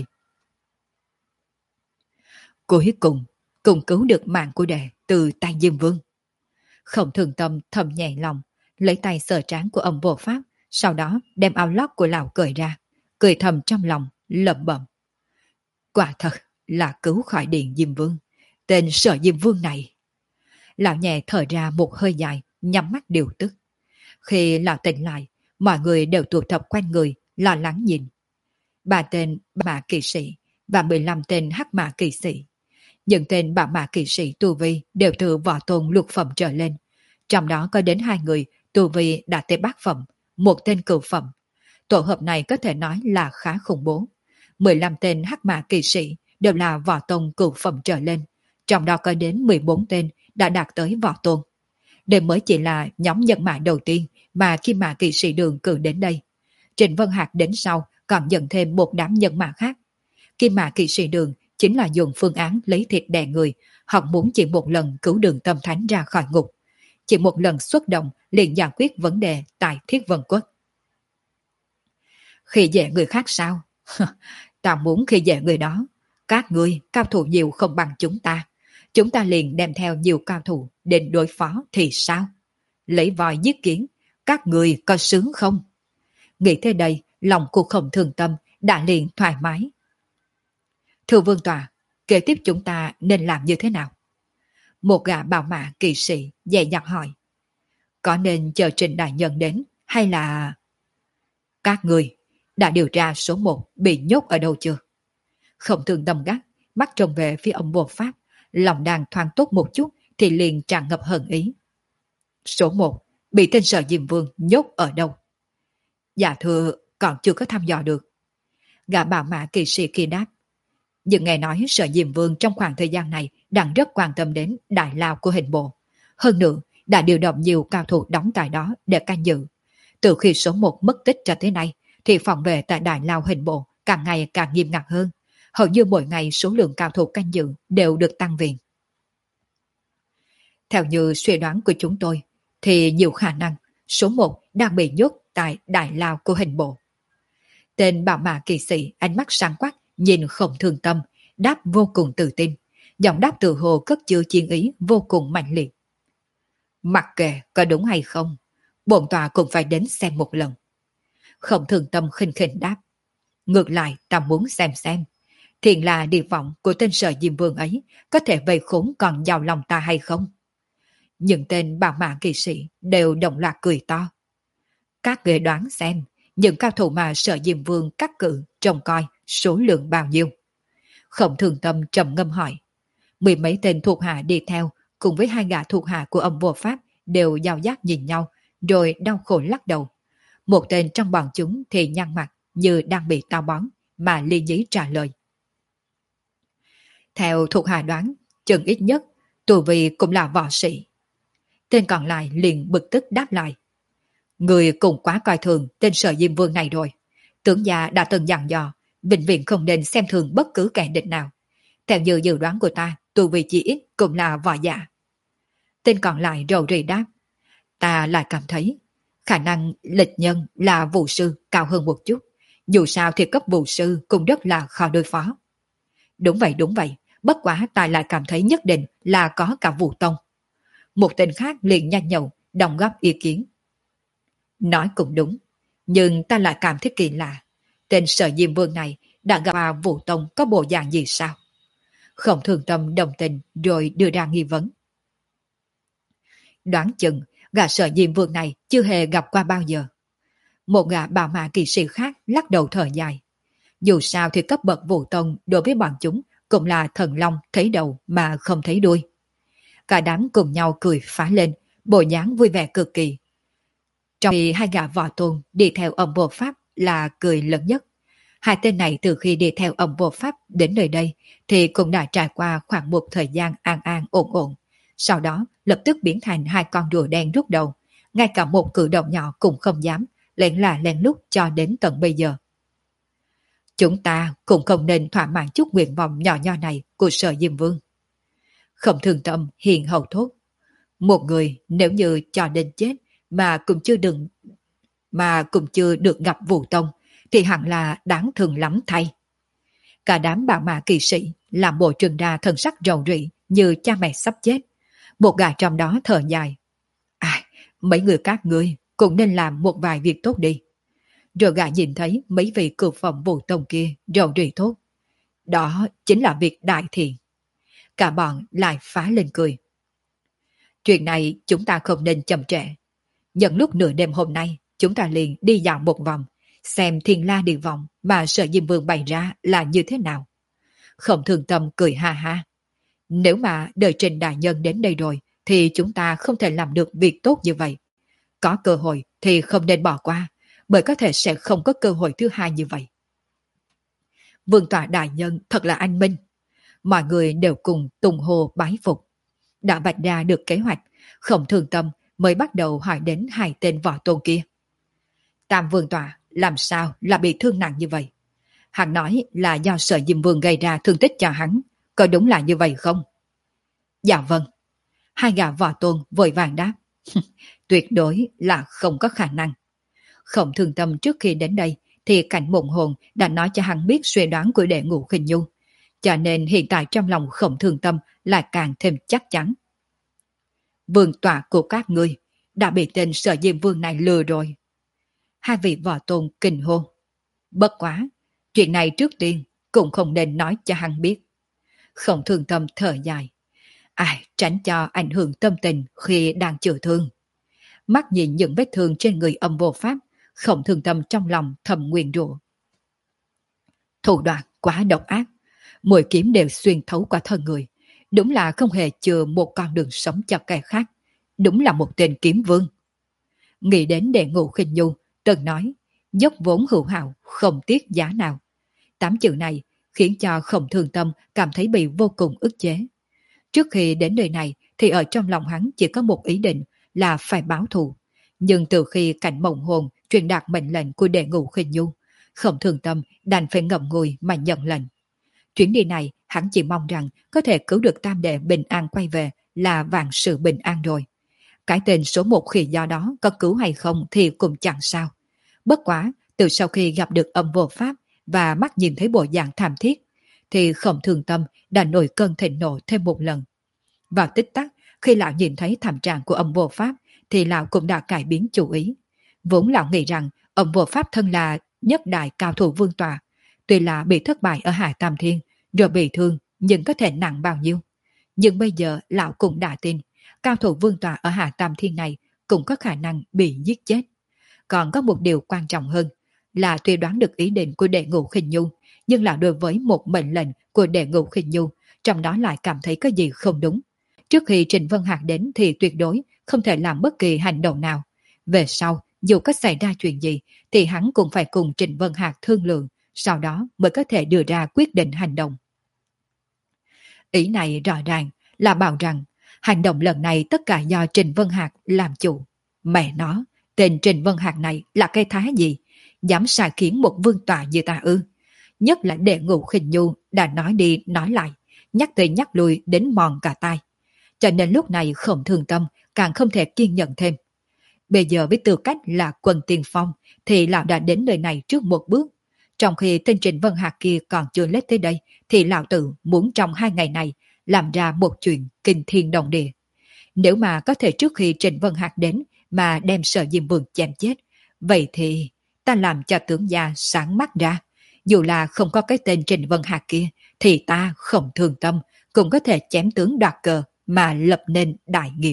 Cuối cùng, cùng cứu được mạng của đệ từ tay Diêm Vương. Không Thường Tâm thầm nhẹ lòng, lấy tay sờ trán của Âm Vô Pháp, sau đó đem áo lót của lão cởi ra, cười thầm trong lòng, lẩm bẩm. Quả thật là cứu khỏi Điện Diêm Vương, tên Sở Diêm Vương này. Lão nhẹ thở ra một hơi dài, nhắm mắt điều tức. Khi lão tỉnh lại, mọi người đều tụ tập quanh người, lo lắng nhìn. Ba tên mã kỵ sĩ và mười lăm tên hắc mã kỵ sĩ. Những tên bạo mã kỵ sĩ tu vi đều từ võ tôn lục phẩm trở lên. Trong đó có đến hai người tu vi đã tới bát phẩm, một tên cửu phẩm. Tổ hợp này có thể nói là khá khủng bố. mười lăm tên hắc mã kỵ sĩ đều là võ tôn cửu phẩm trở lên. Trong đó có đến mười bốn tên đã đạt tới võ tôn. Đây mới chỉ là nhóm nhân mã đầu tiên mà Kim Mã kỵ sĩ Đường cử đến đây. Trịnh Vân Hạc đến sau còn dẫn thêm một đám nhân mã khác. Kim Mã kỵ sĩ Đường chính là dùng phương án lấy thịt đè người, hoặc muốn chỉ một lần cứu Đường Tâm Thánh ra khỏi ngục. Chỉ một lần xuất động liền giải quyết vấn đề tại Thiết Vân Quốc. Khi dễ người khác sao? Ta muốn khi dễ người đó. Các ngươi cao thủ nhiều không bằng chúng ta. Chúng ta liền đem theo nhiều cao thủ đến đối phó thì sao? Lấy voi giết kiến, các người có sướng không? Nghĩ thế đây, lòng của Khổng Thường Tâm đã liền thoải mái. Thưa Vương Tòa, kế tiếp chúng ta nên làm như thế nào? Một gã bảo mã kỵ sĩ dè dặt hỏi. Có nên chờ Trịnh Đại Nhân đến hay là... Các người đã điều tra số một bị nhốt ở đâu chưa? Khổng Thường Tâm gắt, mắt trông về phía ông Vô Pháp, lòng đang thoáng tốt một chút thì liền tràn ngập hận ý. Số một bị tên Sở Diêm Vương nhốt ở đâu? Dạ thưa, còn chưa có thăm dò được. Gã bảo mã kỵ sĩ kia đáp. Nhưng nghe nói Sở Diêm Vương trong khoảng thời gian này đang rất quan tâm đến đại lao của hình bộ. Hơn nữa, đã điều động nhiều cao thủ đóng tại đó để canh giữ. Từ khi số một mất tích cho tới nay, thì phòng vệ tại đại lao hình bộ càng ngày càng nghiêm ngặt hơn. Hầu như mỗi ngày số lượng cao thủ canh giữ đều được tăng viện. Theo như suy đoán của chúng tôi, thì nhiều khả năng số một đang bị nhốt tại đại lao của hình bộ. Tên bảo mã kỵ sĩ ánh mắt sáng quắc nhìn Không Thương Tâm, đáp vô cùng tự tin. Giọng đáp tự hồ cất chứa chiến ý vô cùng mạnh liệt. Mặc kệ có đúng hay không, bổn tòa cũng phải đến xem một lần. Không Thương Tâm khinh khinh đáp. Ngược lại ta muốn xem xem. Thiện là địa vọng của tên Sở Diêm Vương ấy có thể vây khốn còn giàu lòng ta hay không? Những tên bảo mã kỵ sĩ đều đồng loạt cười to. Các người đoán xem, những cao thủ mà Sở Diêm Vương cắt cử trông coi số lượng bao nhiêu? Khổng Thường Tâm trầm ngâm hỏi. Mười mấy tên thuộc hạ đi theo cùng với hai gã thuộc hạ của ông Vô Pháp đều giao giác nhìn nhau rồi đau khổ lắc đầu. Một tên trong bọn chúng thì nhăn mặt như đang bị táo bón mà ly nhí trả lời. Theo thuộc hạ đoán, chừng ít nhất tù vì cũng là võ sĩ. Tên còn lại liền bực tức đáp lại. Người cũng quá coi thường tên Sở Diêm Vương này rồi. Tướng gia đã từng dặn dò, bệnh viện không nên xem thường bất cứ kẻ địch nào. Theo như dự đoán của ta, tù vì chỉ ít cũng là võ giả. Tên còn lại rầu rì đáp. Ta lại cảm thấy khả năng lịch nhân là vụ sư cao hơn một chút. Dù sao thì cấp vụ sư cũng rất là khó đối phó. Đúng vậy đúng vậy, bất quá ta lại cảm thấy nhất định là có cả vụ tông. Một tên khác liền nhanh nhậu, đồng góp ý kiến. Nói cũng đúng, nhưng ta lại cảm thấy kỳ lạ. Tên Sở Diêm Vương này đã gặp vào vụ tông có bộ dạng gì sao? Không Thường Tâm đồng tình rồi đưa ra nghi vấn. Đoán chừng gã Sở Diêm Vương này chưa hề gặp qua bao giờ. Một gã bảo mã kỵ sĩ khác lắc đầu thở dài. Dù sao thì cấp bậc vụ tông đối với bọn chúng cũng là thần long thấy đầu mà không thấy đuôi. Cả đám cùng nhau cười phá lên, bộ dáng vui vẻ cực kỳ. Trong khi hai gã võ tôn đi theo ông Vô Pháp là cười lớn nhất. Hai tên này từ khi đi theo ông Vô Pháp đến nơi đây thì cũng đã trải qua khoảng một thời gian an an ổn ổn. Sau đó lập tức biến thành hai con rùa đen rút đầu. Ngay cả một cử động nhỏ cũng không dám, lén là lén lút cho đến tận bây giờ. Chúng ta cũng không nên thỏa mãn chút nguyện vọng nhỏ nho này của Sở Diêm Vương. Không Thường Tâm hiền hậu thốt. Một người nếu như cho đến chết mà cũng chưa đừng mà cũng chưa được gặp vụ tông thì hẳn là đáng thương lắm thay. Cả đám bảo mã kỵ sĩ làm bộ trừng ra thần sắc rầu rĩ như cha mẹ sắp chết. Một gã trong đó thở dài. À, mấy người các ngươi cũng nên làm một vài việc tốt đi. Rồi gã nhìn thấy mấy vị cựu phẩm vụ tông kia rầu rĩ thốt. Đó chính là việc đại thiện. Cả bọn lại phá lên cười. Chuyện này chúng ta không nên chậm trễ. Nhân lúc nửa đêm hôm nay, chúng ta liền đi dạo một vòng, xem thiên la địa vọng mà Sở Diêm Vương bày ra là như thế nào. Khổng Thường Tâm cười ha ha. Nếu mà đợi Trình đại nhân đến đây rồi, thì chúng ta không thể làm được việc tốt như vậy. Có cơ hội thì không nên bỏ qua, bởi có thể sẽ không có cơ hội thứ hai như vậy. Vương tọa đại nhân thật là anh minh. Mọi người đều cùng tung hô bái phục. Đã vạch ra được kế hoạch, Khổng Thường Tâm mới bắt đầu hỏi đến hai tên võ tôn kia. Tam vương tọa làm sao là bị thương nặng như vậy? Hắn nói là do Sở Diêm Vương gây ra thương tích cho hắn, có đúng là như vậy không? Dạ vâng. Hai gã võ tôn vội vàng đáp. Tuyệt đối là không có khả năng. Khổng Thường Tâm trước khi đến đây thì cảnh mộng hồn đã nói cho hắn biết suy đoán của đệ ngũ Khinh Nhu, cho nên hiện tại trong lòng Khổng Thường Tâm lại càng thêm chắc chắn. Vương tọa của các ngươi đã bị tên Sở Diêm Vương này lừa rồi. Hai vị võ tôn kinh hô. Bất quá, chuyện này trước tiên cũng không nên nói cho hắn biết. Khổng Thường Tâm thở dài. Ai tránh cho ảnh hưởng tâm tình khi đang chữa thương. Mắt nhìn những vết thương trên người âm vô pháp, Khổng Thường Tâm trong lòng thầm nguyền rủa. Thủ đoạn quá độc ác, mỗi kiếm đều xuyên thấu qua thân người, đúng là không hề chừa một con đường sống cho kẻ khác, đúng là một tên kiếm vương. Nghĩ đến đệ ngũ Khinh Nhu từng nói, dốc vốn hữu hảo, không tiếc giá nào. Tám chữ này khiến cho Khổng Thường Tâm cảm thấy bị vô cùng ức chế. Trước khi đến nơi này thì ở trong lòng hắn chỉ có một ý định là phải báo thù. Nhưng từ khi cảnh mộng hồn truyền đạt mệnh lệnh của đệ ngũ Khinh Nhu, Khổng Thường Tâm đành phải ngậm ngùi mà nhận lệnh. Chuyến đi này hắn chỉ mong rằng có thể cứu được tam đệ bình an quay về là vạn sự bình an rồi. Cái tên số một khi do đó có cứu hay không thì cũng chẳng sao. Bất quá, từ sau khi gặp được âm vô pháp và mắt nhìn thấy bộ dạng thảm thiết, thì Khổng Thường Tâm đã nổi cơn thịnh nộ thêm một lần. Vào tích tắc, khi lão nhìn thấy thảm trạng của âm vô pháp, thì lão cũng đã cải biến chủ ý. Vốn lão nghĩ rằng âm vô pháp thân là nhất đại cao thủ vương tọa, tuy là bị thất bại ở Hải Tam Thiên, rồi bị thương, nhưng có thể nặng bao nhiêu. Nhưng bây giờ lão cũng đã tin, cao thủ vương tọa ở Hải Tam Thiên này cũng có khả năng bị giết chết. Còn có một điều quan trọng hơn, là tuy đoán được ý định của đệ ngũ Khinh Nhu, nhưng là đối với một mệnh lệnh của đệ ngũ Khinh Nhu, trong đó lại cảm thấy có gì không đúng. Trước khi Trịnh Vân Hạc đến thì tuyệt đối không thể làm bất kỳ hành động nào. Về sau, dù có xảy ra chuyện gì, thì hắn cũng phải cùng Trịnh Vân Hạc thương lượng, sau đó mới có thể đưa ra quyết định hành động. Ý này rõ ràng là bảo rằng hành động lần này tất cả do Trịnh Vân Hạc làm chủ. Mẹ nó, tên Trịnh Vân Hạc này là cái thái gì? Dám sai khiến một vương tọa như ta ư? Nhất là đệ ngũ Khinh Nhu đã nói đi nói lại, nhắc tới nhắc lui đến mòn cả tai. Cho nên lúc này Khổng Thường Tâm càng không thể kiên nhẫn thêm. Bây giờ với tư cách là quân tiên phong thì lão đã đến nơi này trước một bước. Trong khi tên Trịnh Vân Hạc kia còn chưa lết tới đây thì lão tự muốn trong hai ngày này làm ra một chuyện kinh thiên động địa. Nếu mà có thể trước khi Trịnh Vân Hạc đến mà đem Sở Diêm Vương chém chết, vậy thì ta làm cho tướng gia sáng mắt ra. Dù là không có cái tên Trịnh Vân Hạc kia thì ta Khổng Thường Tâm cũng có thể chém tướng đoạt cờ mà lập nên đại nghiệp.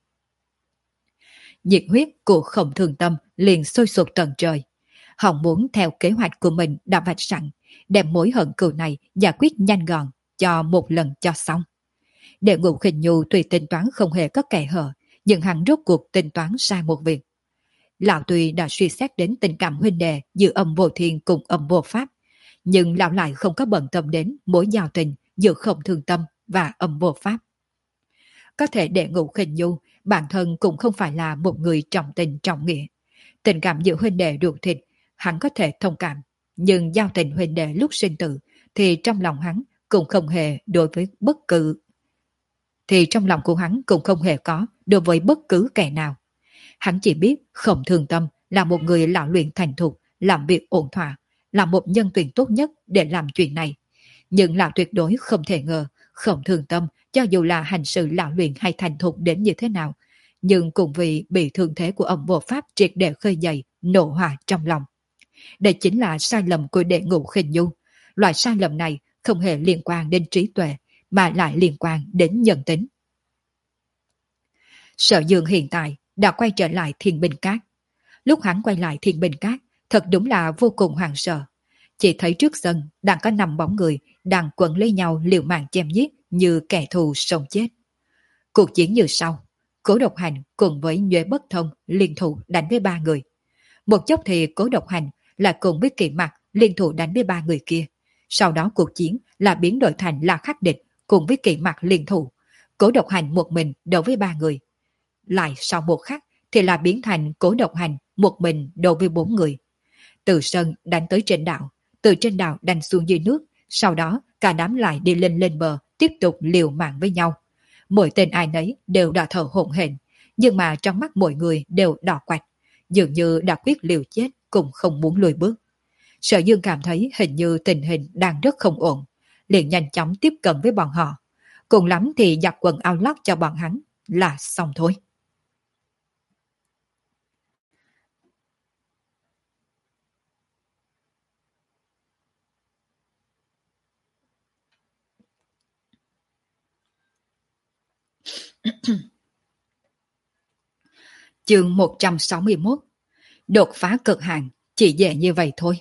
Nhiệt huyết của Khổng Thường Tâm liền sôi sục tận trời. Họ muốn theo kế hoạch của mình đã vạch sẵn, đem mối hận cừu này giải quyết nhanh gọn cho một lần cho xong. Đệ ngũ Khinh Nhu tuy tính toán không hề có kẻ hở, nhưng hắn rốt cuộc tính toán sai một việc. Lão tuy đã suy xét đến tình cảm huynh đệ giữa âm vô thiên cùng âm vô pháp, nhưng lão lại không có bận tâm đến mối giao tình giữa Khổng Thường Tâm và âm vô pháp. Có thể đệ ngũ Khinh Nhu bản thân cũng không phải là một người trọng tình trọng nghĩa. Tình cảm giữa huynh đệ ruột thịt hắn có thể thông cảm, nhưng giao tình huynh đệ lúc sinh tử thì trong lòng hắn cũng không hề đối với bất cứ thì trong lòng của hắn cũng không hề có đối với bất cứ kẻ nào. Hắn chỉ biết Khổng Thường Tâm là một người lão luyện thành thục, làm việc ổn thỏa, là một nhân tuyển tốt nhất để làm chuyện này. Nhưng lão tuyệt đối không thể ngờ Khổng Thường Tâm cho dù là hành sự lão luyện hay thành thục đến như thế nào, nhưng cũng vì bị thương thế của ông vô pháp triệt để khơi dậy nộ hỏa trong lòng. Đây chính là sai lầm của đệ ngũ Khinh Nhu. Loại sai lầm này không hề liên quan đến trí tuệ, mà lại liên quan đến nhân tính. Sở Dương hiện tại đã quay trở lại Thiên Binh Cát. Lúc hắn quay lại Thiên Binh Cát, thật đúng là vô cùng hoảng sợ. Chỉ thấy trước sân đang có năm bóng người đang quấn lấy nhau liều mạng chém giết như kẻ thù sống chết. Cuộc chiến như sau, Cố Độc Hành cùng với Nhuệ Bất Thông liên thủ đánh với ba người. Một chốc thì Cố Độc Hành lại cùng với Kỵ Mặc liên thủ đánh với ba người kia. Sau đó cuộc chiến là biến đổi thành là khắc địch cùng với Kỵ Mặc liên thủ. Cố Độc Hành một mình đấu với ba người. Lại sau một khắc thì là biến thành Cố Độc Hành một mình đấu với bốn người. Từ sân đánh tới trên đảo, từ trên đảo đánh xuống dưới nước, sau đó cả đám lại đi lên lên bờ, tiếp tục liều mạng với nhau. Mỗi tên ai nấy đều đã thở hổn hển, nhưng mà trong mắt mỗi người đều đỏ quạch, dường như đã quyết liều chết cũng không muốn lùi bước. Sở Dương cảm thấy hình như tình hình đang rất không ổn, liền nhanh chóng tiếp cận với bọn họ. Cùng lắm thì giặt quần áo lót cho bọn hắn là xong thôi. Chương một trăm sáu mươi mốt. Đột phá cực hạn chỉ dễ như vậy thôi.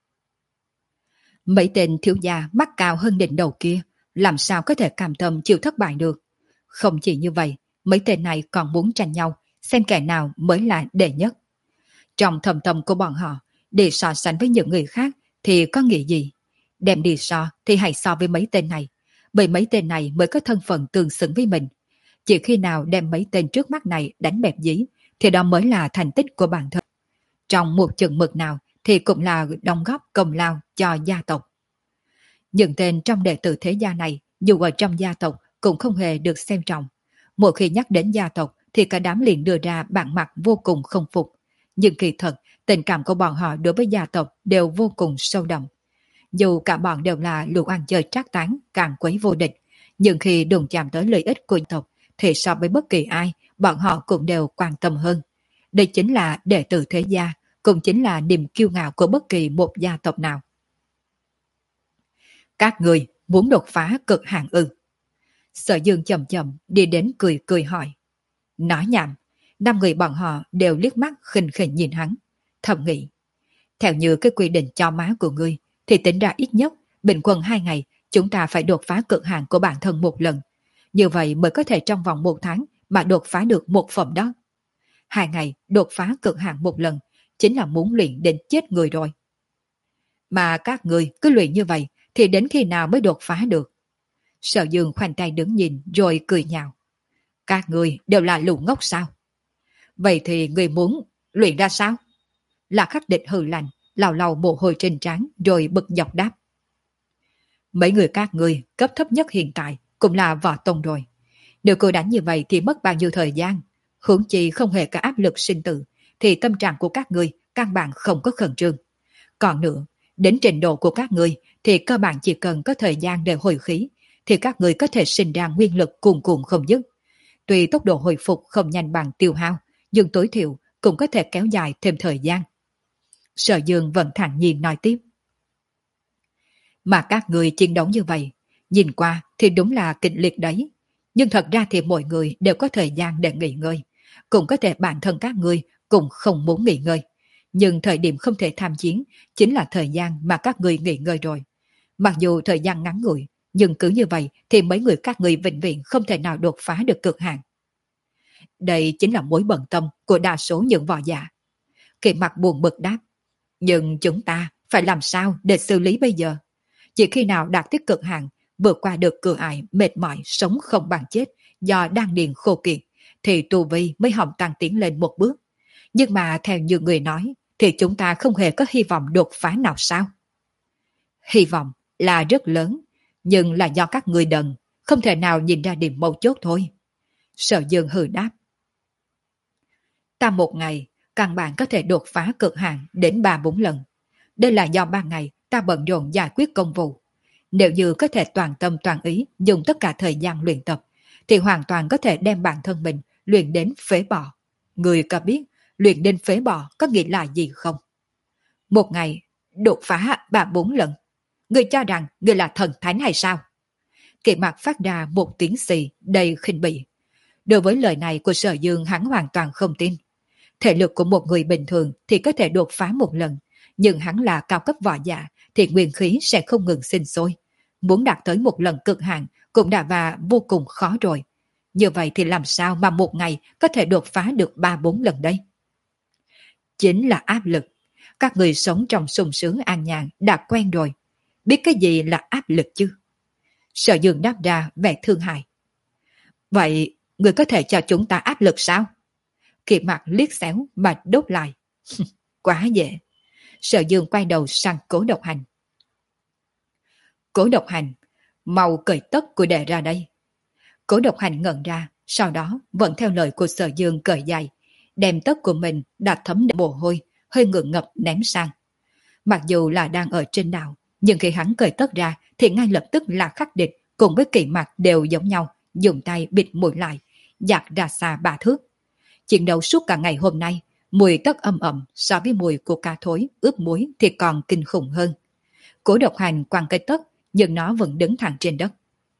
Mấy tên thiếu gia mắt cao hơn đỉnh đầu kia làm sao có thể cam tâm chịu thất bại được. Không chỉ như vậy, mấy tên này còn muốn tranh nhau xem kẻ nào mới là đệ nhất. Trong thầm tâm của bọn họ, để so sánh với những người khác thì có nghĩa gì? Đem đi so thì hãy so với mấy tên này, bởi mấy tên này mới có thân phận tương xứng với mình. Chỉ khi nào đem mấy tên trước mắt này đánh bẹp dí thì đó mới là thành tích của bản thân. Trong một chừng mực nào thì cũng là đóng góp công lao cho gia tộc. Những tên trong đệ tử thế gia này dù ở trong gia tộc cũng không hề được xem trọng. Mỗi khi nhắc đến gia tộc thì cả đám liền đưa ra bản mặt vô cùng không phục. Nhưng kỳ thật, tình cảm của bọn họ đối với gia tộc đều vô cùng sâu đậm. Dù cả bọn đều là lũ ăn chơi trác tán, càng quấy vô địch, nhưng khi đụng chạm tới lợi ích của gia tộc thì so với bất kỳ ai, bọn họ cũng đều quan tâm hơn. Đây chính là đệ tử thế gia, cũng chính là niềm kiêu ngạo của bất kỳ một gia tộc nào. Các người muốn đột phá cực hạn ư? Sở Dương chậm chậm đi đến cười cười hỏi. Nói nhảm, năm người bọn họ đều liếc mắt khinh khỉnh nhìn hắn, thầm nghĩ. Theo như cái quy định cho má của ngươi, thì tính ra ít nhất, bình quân hai ngày, chúng ta phải đột phá cực hạn của bản thân một lần. Như vậy mới có thể trong vòng một tháng mà đột phá được một phẩm đó. Hai ngày đột phá cực hạn một lần, chính là muốn luyện đến chết người rồi. Mà các người cứ luyện như vậy, thì đến khi nào mới đột phá được? Sở Dương khoanh tay đứng nhìn rồi cười nhạo. Các người đều là lũ ngốc sao? Vậy thì người muốn luyện ra sao? Là Khắc Địch hừ lạnh, lào lào mồ hôi trên trán rồi bực dọc đáp. Mấy người các người cấp thấp nhất hiện tại cũng là võ tông rồi. Nếu cô đánh như vậy thì mất bao nhiêu thời gian? Huống chi không hề có áp lực sinh tử, thì tâm trạng của các người căn bản không có khẩn trương. Còn nữa, đến trình độ của các người thì cơ bản chỉ cần có thời gian để hồi khí, thì các người có thể sinh ra nguyên lực cuồn cuộn không dứt. Tuy tốc độ hồi phục không nhanh bằng tiêu hao, nhưng tối thiểu cũng có thể kéo dài thêm thời gian. Sở Dương vẫn thản nhiên nói tiếp. Mà các người chiến đấu như vậy, nhìn qua thì đúng là kịch liệt đấy. Nhưng thật ra thì mọi người đều có thời gian để nghỉ ngơi. Cũng có thể bản thân các người cũng không muốn nghỉ ngơi. Nhưng thời điểm không thể tham chiến chính là thời gian mà các người nghỉ ngơi rồi. Mặc dù thời gian ngắn ngủi, nhưng cứ như vậy thì mấy người các người vĩnh viễn không thể nào đột phá được cực hạn. Đây chính là mối bận tâm của đa số những võ giả. Kỵ Mặc buồn bực đáp. Nhưng chúng ta phải làm sao để xử lý bây giờ? Chỉ khi nào đạt tới cực hạn, vượt qua được cửa ải mệt mỏi sống không bằng chết do đang điền khô kiệt, thì tu vi mới hỏng tăng tiến lên một bước. Nhưng mà theo như người nói, thì chúng ta không hề có hy vọng đột phá nào sao? Hy vọng là rất lớn, nhưng là do các người đần, không thể nào nhìn ra điểm mấu chốt thôi. Sở Dương hừ đáp. Ta một ngày, căn bản có thể đột phá cực hạn đến ba bốn lần. Đây là do ba ngày ta bận rộn giải quyết công vụ. Nếu như có thể toàn tâm toàn ý dùng tất cả thời gian luyện tập, thì hoàn toàn có thể đem bản thân mình luyện đến phế bỏ. Người có biết luyện đến phế bỏ có nghĩa là gì không? Một ngày đột phá ba bốn lần. Ngươi cho rằng ngươi là thần thánh hay sao? Kỳ Mạc phát ra một tiếng xì đầy khinh bỉ. Đối với lời này của Sở Dương hắn hoàn toàn không tin. Thể lực của một người bình thường thì có thể đột phá một lần, nhưng hắn là cao cấp võ giả thì nguyên khí sẽ không ngừng sinh sôi. Muốn đạt tới một lần cực hạn cũng đã và vô cùng khó rồi. Như vậy thì làm sao mà một ngày có thể đột phá được ba bốn lần đây? Chính là áp lực. Các người sống trong sung sướng an nhàn đã quen rồi. Biết cái gì là áp lực chứ? Sở Dương đáp ra vẻ thương hại. Vậy người có thể cho chúng ta áp lực sao? Kỳ Mạc liếc xéo mà đốt lại. Quá dễ. Sở Dương quay đầu sang Cố Độc Hành. Cố Độc Hành, mau cởi tất của đệ ra đây. Cố Độc Hành ngẩn ra, sau đó vẫn theo lời của Sở Dương cởi giày, đem tất của mình đã thấm mồ hôi, hơi ngượng ngập ném sang. Mặc dù là đang ở trên đảo, nhưng khi hắn cởi tất ra thì ngay lập tức là Khắc Địch cùng với Kỳ Mạc đều giống nhau, dùng tay bịt mũi lại, dạt ra xa ba thước. Chiến đấu suốt cả ngày hôm nay, mùi tất âm ẩm so với mùi của cá thối ướp muối thì còn kinh khủng hơn. Cố Độc Hành quăng cây tất, nhưng nó vẫn đứng thẳng trên đất.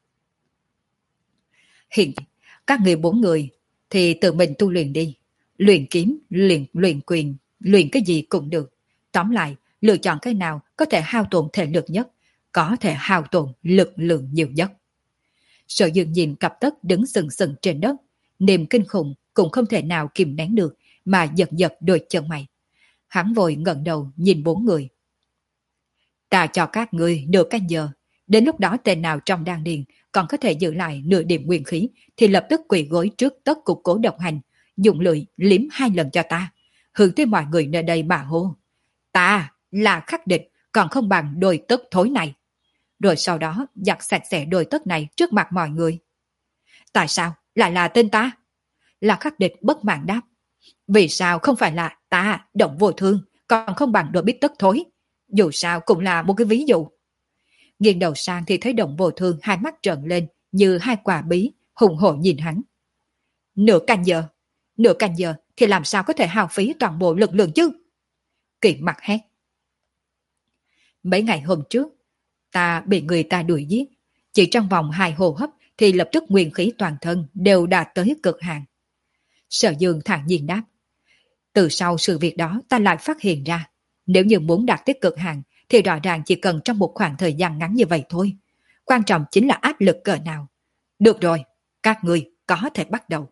Hiện các người bốn người thì tự mình tu luyện đi. Luyện kiếm, luyện luyện quyền, luyện cái gì cũng được. Tóm lại, lựa chọn cái nào có thể hao tổn thể lực nhất, có thể hao tổn lực lượng nhiều nhất. Sở Dương nhìn cặp tất đứng sừng sừng trên đất, niềm kinh khủng cũng không thể nào kìm nén được mà giật giật đôi chân mày. Hắn vội ngẩng đầu nhìn bốn người. Ta cho các ngươi nửa canh giờ, đến lúc đó tên nào trong đan điền còn có thể giữ lại nửa điểm nguyên khí thì lập tức quỳ gối trước tất của Cố Độc Hành, dùng lưỡi liếm hai lần cho ta, hướng tới mọi người nơi đây mà hô. Ta là Khắc Địch, còn không bằng đôi tất thối này. Rồi sau đó giặt sạch sẽ đôi tất này trước mặt mọi người. Tại sao lại là tên ta? Là Khắc Địch bất mãn đáp. Vì sao không phải là ta, Động Vô Thương, còn không bằng đôi bít tất thối? Dù sao cũng là một cái ví dụ. Nghiêng đầu sang thì thấy Động Vô Thương hai mắt trợn lên như hai quả bí, hùng hổ nhìn hắn. Nửa canh giờ, nửa canh giờ thì làm sao có thể hao phí toàn bộ lực lượng chứ? Kỳ Mặc hét. Mấy ngày hôm trước, ta bị người ta đuổi giết, chỉ trong vòng hai hô hấp thì lập tức nguyên khí toàn thân đều đạt tới cực hạn. Sở Dương thản nhiên đáp. Từ sau sự việc đó ta lại phát hiện ra, nếu như muốn đạt tới cực hạn thì rõ ràng chỉ cần trong một khoảng thời gian ngắn như vậy thôi. Quan trọng chính là áp lực cỡ nào. Được rồi, các người có thể bắt đầu.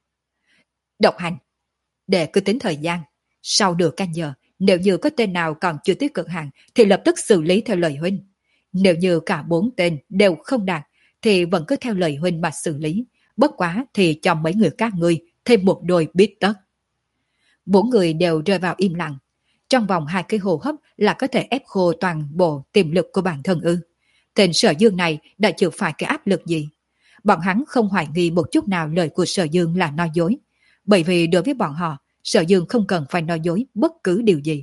Độc Hành, để cứ tính thời gian. Sau nửa canh giờ, nếu như có tên nào còn chưa tới cực hạn thì lập tức xử lý theo lời huynh. Nếu như cả bốn tên đều không đạt thì vẫn cứ theo lời huynh mà xử lý. Bất quá thì cho mấy người các ngươi thêm một đôi bít tất. Bốn người đều rơi vào im lặng. Trong vòng hai cái hô hấp là có thể ép khô toàn bộ tiềm lực của bản thân ư? Tên Sở Dương này đã chịu phải cái áp lực gì? Bọn hắn không hoài nghi một chút nào lời của Sở Dương là nói dối. Bởi vì đối với bọn họ, Sở Dương không cần phải nói dối bất cứ điều gì.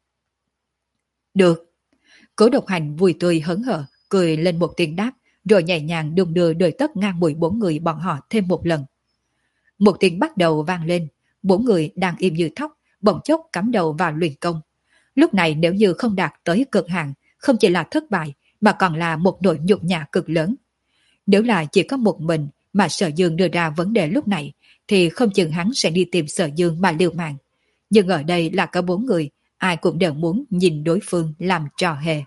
Được. Cố Độc Hành vui tươi hớn hở, cười lên một tiếng đáp, rồi nhẹ nhàng đung đưa đôi tất ngang mũi bốn người bọn họ thêm một lần. Một tiếng bắt đầu vang lên, bốn người đang im như thóc, bỗng chốc cắm đầu vào luyện công. Lúc này nếu như không đạt tới cực hạn, không chỉ là thất bại, mà còn là một nỗi nhục nhã cực lớn. Nếu là chỉ có một mình mà Sở Dương đưa ra vấn đề lúc này, thì không chừng hắn sẽ đi tìm Sở Dương mà liều mạng. Nhưng ở đây là có bốn người, ai cũng đều muốn nhìn đối phương làm trò hề.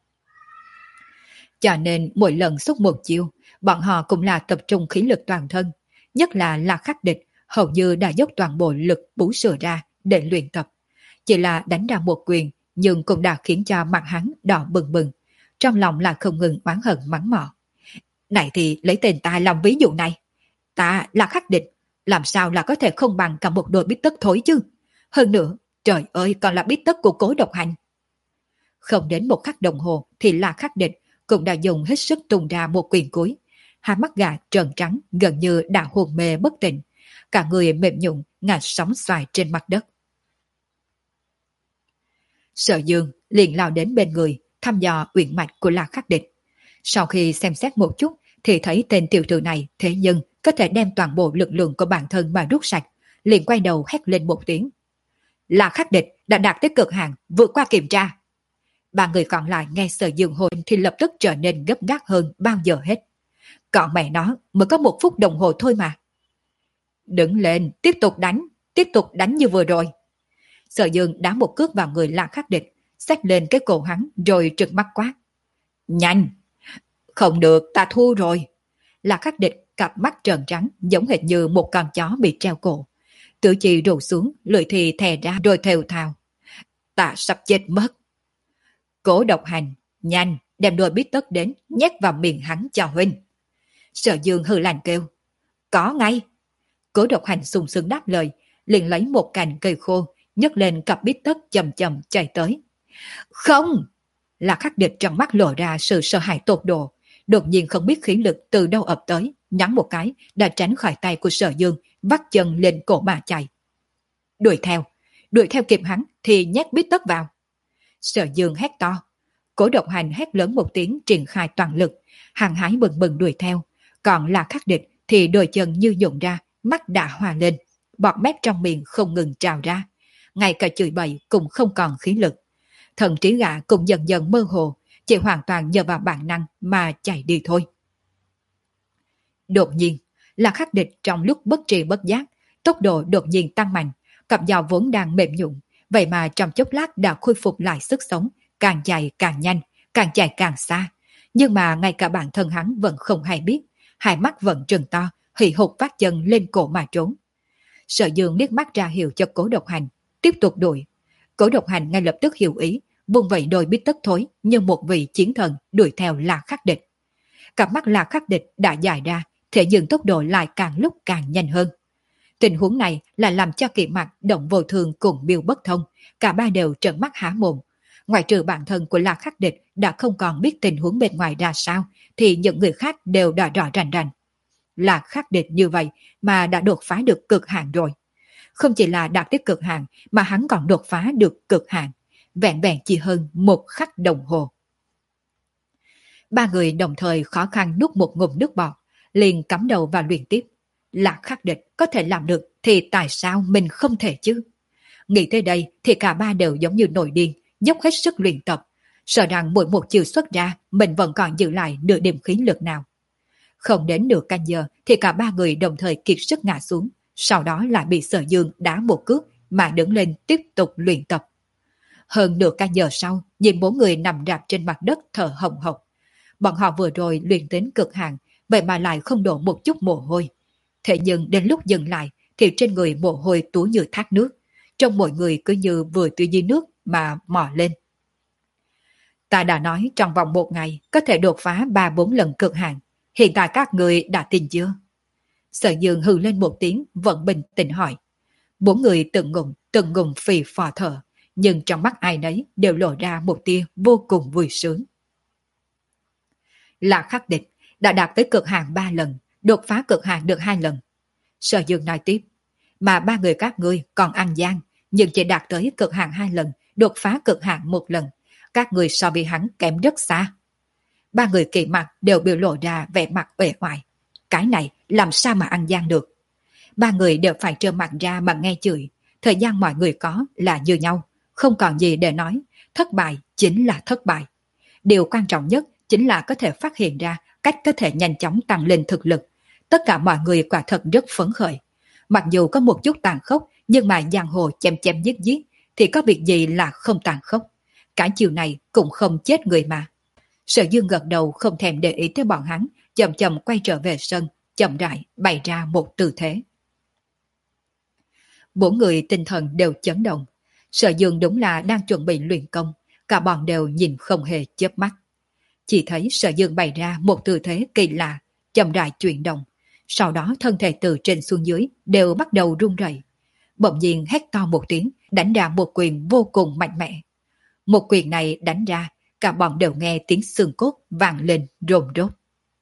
Cho nên mỗi lần xúc một chiêu, bọn họ cũng là tập trung khí lực toàn thân, nhất là là Khắc Địch, hầu như đã dốc toàn bộ lực bú sữa ra để luyện tập. Chỉ là đánh ra một quyền, nhưng cũng đã khiến cho mặt hắn đỏ bừng bừng, trong lòng là không ngừng oán hận mắng mỏ. Này thì lấy tên ta làm ví dụ này. Ta là Khắc Địch, làm sao là có thể không bằng cả một đôi bít tất thối chứ? Hơn nữa, trời ơi, còn là bít tất của Cố Độc Hành. Không đến một khắc đồng hồ thì là Khắc Địch cũng đã dùng hết sức tung ra một quyền cuối. Hai mắt gà trợn trắng gần như đã hồn mê bất tỉnh, cả người mềm nhũn ngã sóng xoài trên mặt đất. Sở Dương liền lao đến bên người thăm dò uyển mạch của La Khắc Địch. Sau khi xem xét một chút thì thấy tên tiểu tử này thế nhưng có thể đem toàn bộ lực lượng của bản thân mà rút sạch, liền quay đầu hét lên một tiếng. La Khắc Địch đã đạt tới cực hạn, vượt qua kiểm tra. Ba người còn lại nghe Sở Dương hôn thì lập tức trở nên gấp gáp hơn bao giờ hết. Còn mẹ nó mới có một phút đồng hồ thôi mà. Đứng lên, tiếp tục đánh, tiếp tục đánh như vừa rồi. Sở Dương đá một cước vào người La Khắc Địch, xách lên cái cổ hắn rồi trừng mắt quát. Nhanh! Không được, ta thua rồi. La Khắc Địch cặp mắt trợn trắng giống hệt như một con chó bị treo cổ. Tử chi rủ xuống, lưỡi thì thè ra rồi thều thào. Ta sắp chết mất. Cố Độc Hành, nhanh, đem đôi bít tất đến, nhét vào miệng hắn cho huynh. Sở Dương hừ lạnh kêu. Có ngay. Cố Độc Hành sung sướng đáp lời, liền lấy một cành cây khô, nhấc lên cặp bít tất chậm chậm chạy tới. Không! La Khắc Địch trong mắt lộ ra sự sợ hãi tột độ, đột nhiên không biết khí lực từ đâu ập tới, nhắn một cái đã tránh khỏi tay của Sở Dương, vắt chân lên cổ mà chạy. Đuổi theo, đuổi theo kịp hắn thì nhét bít tất vào. Sở Dương hét to. Cố Độc Hành hét lớn một tiếng triển khai toàn lực, hàng hái bừng bừng đuổi theo, còn La Khắc Địch thì đôi chân như nhộn ra, mắt đã hòa lên, bọt mép trong miệng không ngừng trào ra, ngay cả chửi bậy cũng không còn khí lực. Thần trí gã cũng dần dần mơ hồ, chỉ hoàn toàn nhờ vào bản năng mà chạy đi thôi. Đột nhiên, La Khắc Địch trong lúc bất tri bất giác, tốc độ đột nhiên tăng mạnh, cặp dao vốn đang mềm nhũn, vậy mà trong chốc lát đã khôi phục lại sức sống, càng chạy càng nhanh, càng chạy càng xa. Nhưng mà ngay cả bản thân hắn vẫn không hay biết, hai mắt vẫn trừng to, hì hục vác chân lên cổ mà trốn. Sở Dương liếc mắt ra hiệu cho Cố Độc Hành, tiếp tục đuổi. Cố Độc Hành ngay lập tức hiểu ý, vung vẩy đôi bít tất thối như một vị chiến thần đuổi theo La Khắc Địch. Cặp mắt La Khắc Địch đã dài ra, thể dừng tốc độ lại càng lúc càng nhanh hơn. Tình huống này là làm cho Kỵ Mặc, Động Vô Thường cùng Miêu Bất Thông, cả ba đều trợn mắt há mồm. Ngoại trừ bản thân của La Khắc Địch đã không còn biết tình huống bên ngoài ra sao, thì những người khác đều đã rõ rành rành. La Khắc Địch như vậy mà đã đột phá được cực hạn rồi. Không chỉ là đạt tới cực hạn mà hắn còn đột phá được cực hạn, vẹn vẹn chỉ hơn một khắc đồng hồ. Ba người đồng thời khó khăn nuốt một ngụm nước bọt, liền cắm đầu vào luyện tiếp. La Khắc Địch có thể làm được thì tại sao mình không thể chứ? Nghĩ tới đây thì cả ba đều giống như nổi điên, dốc hết sức luyện tập, sợ rằng mỗi một chiều xuất ra mình vẫn còn giữ lại nửa điểm khí lực nào. Không đến nửa canh giờ thì cả ba người đồng thời kiệt sức ngã xuống, sau đó lại bị Sở Dương đá một cước mà đứng lên tiếp tục luyện tập. Hơn nửa canh giờ sau, nhìn bốn người nằm rạp trên mặt đất thở hồng hộc. Bọn họ vừa rồi luyện đến cực hạn, vậy mà lại không đổ một chút mồ hôi. Thế nhưng đến lúc dừng lại thì trên người mồ hôi túa như thác nước, trong mỗi người cứ như vừa từ dưới nước mà mò lên. Ta đã nói trong vòng một ngày có thể đột phá ba bốn lần cực hạn, hiện tại các người đã tin chưa? Sở Dương hừ lên một tiếng vẫn bình tĩnh hỏi. Bốn người từng ngụm từng ngụm phì phò thở, nhưng trong mắt ai nấy đều lộ ra một tia vô cùng vui sướng. La Khắc Địch đã đạt tới cực hạn ba lần, đột phá cực hạn được hai lần. Sở Dương nói tiếp, mà ba người các ngươi còn ăn gian, nhưng chỉ đạt tới cực hạn hai lần, đột phá cực hạn một lần. Các người so với hắn kém rất xa. Ba người Kỵ Mặc đều biểu lộ ra vẻ mặt uể oải. Cái này làm sao mà ăn gian được? Ba người đều phải trơ mặt ra mà nghe chửi. Thời gian mọi người có là như nhau, không còn gì để nói. Thất bại chính là thất bại. Điều quan trọng nhất chính là có thể phát hiện ra cách có thể nhanh chóng tăng lên thực lực. Tất cả mọi người quả thật rất phấn khởi. Mặc dù có một chút tàn khốc, nhưng mà giang hồ chém chém giết giết thì có việc gì là không tàn khốc. Cả chiều này cũng không chết người mà. Sở Dương gật đầu không thèm để ý tới bọn hắn, chậm chậm quay trở về sân, chậm rãi bày ra một tư thế. Bốn người tinh thần đều chấn động. Sở Dương đúng là đang chuẩn bị luyện công, cả bọn đều nhìn không hề chớp mắt. Chỉ thấy Sở Dương bày ra một tư thế kỳ lạ, chậm rãi chuyển động, sau đó thân thể từ trên xuống dưới đều bắt đầu run rẩy. Bỗng nhiên hét to một tiếng, đánh ra một quyền vô cùng mạnh mẽ. Một quyền này đánh ra, cả bọn đều nghe tiếng xương cốt vang lên rồn rốt.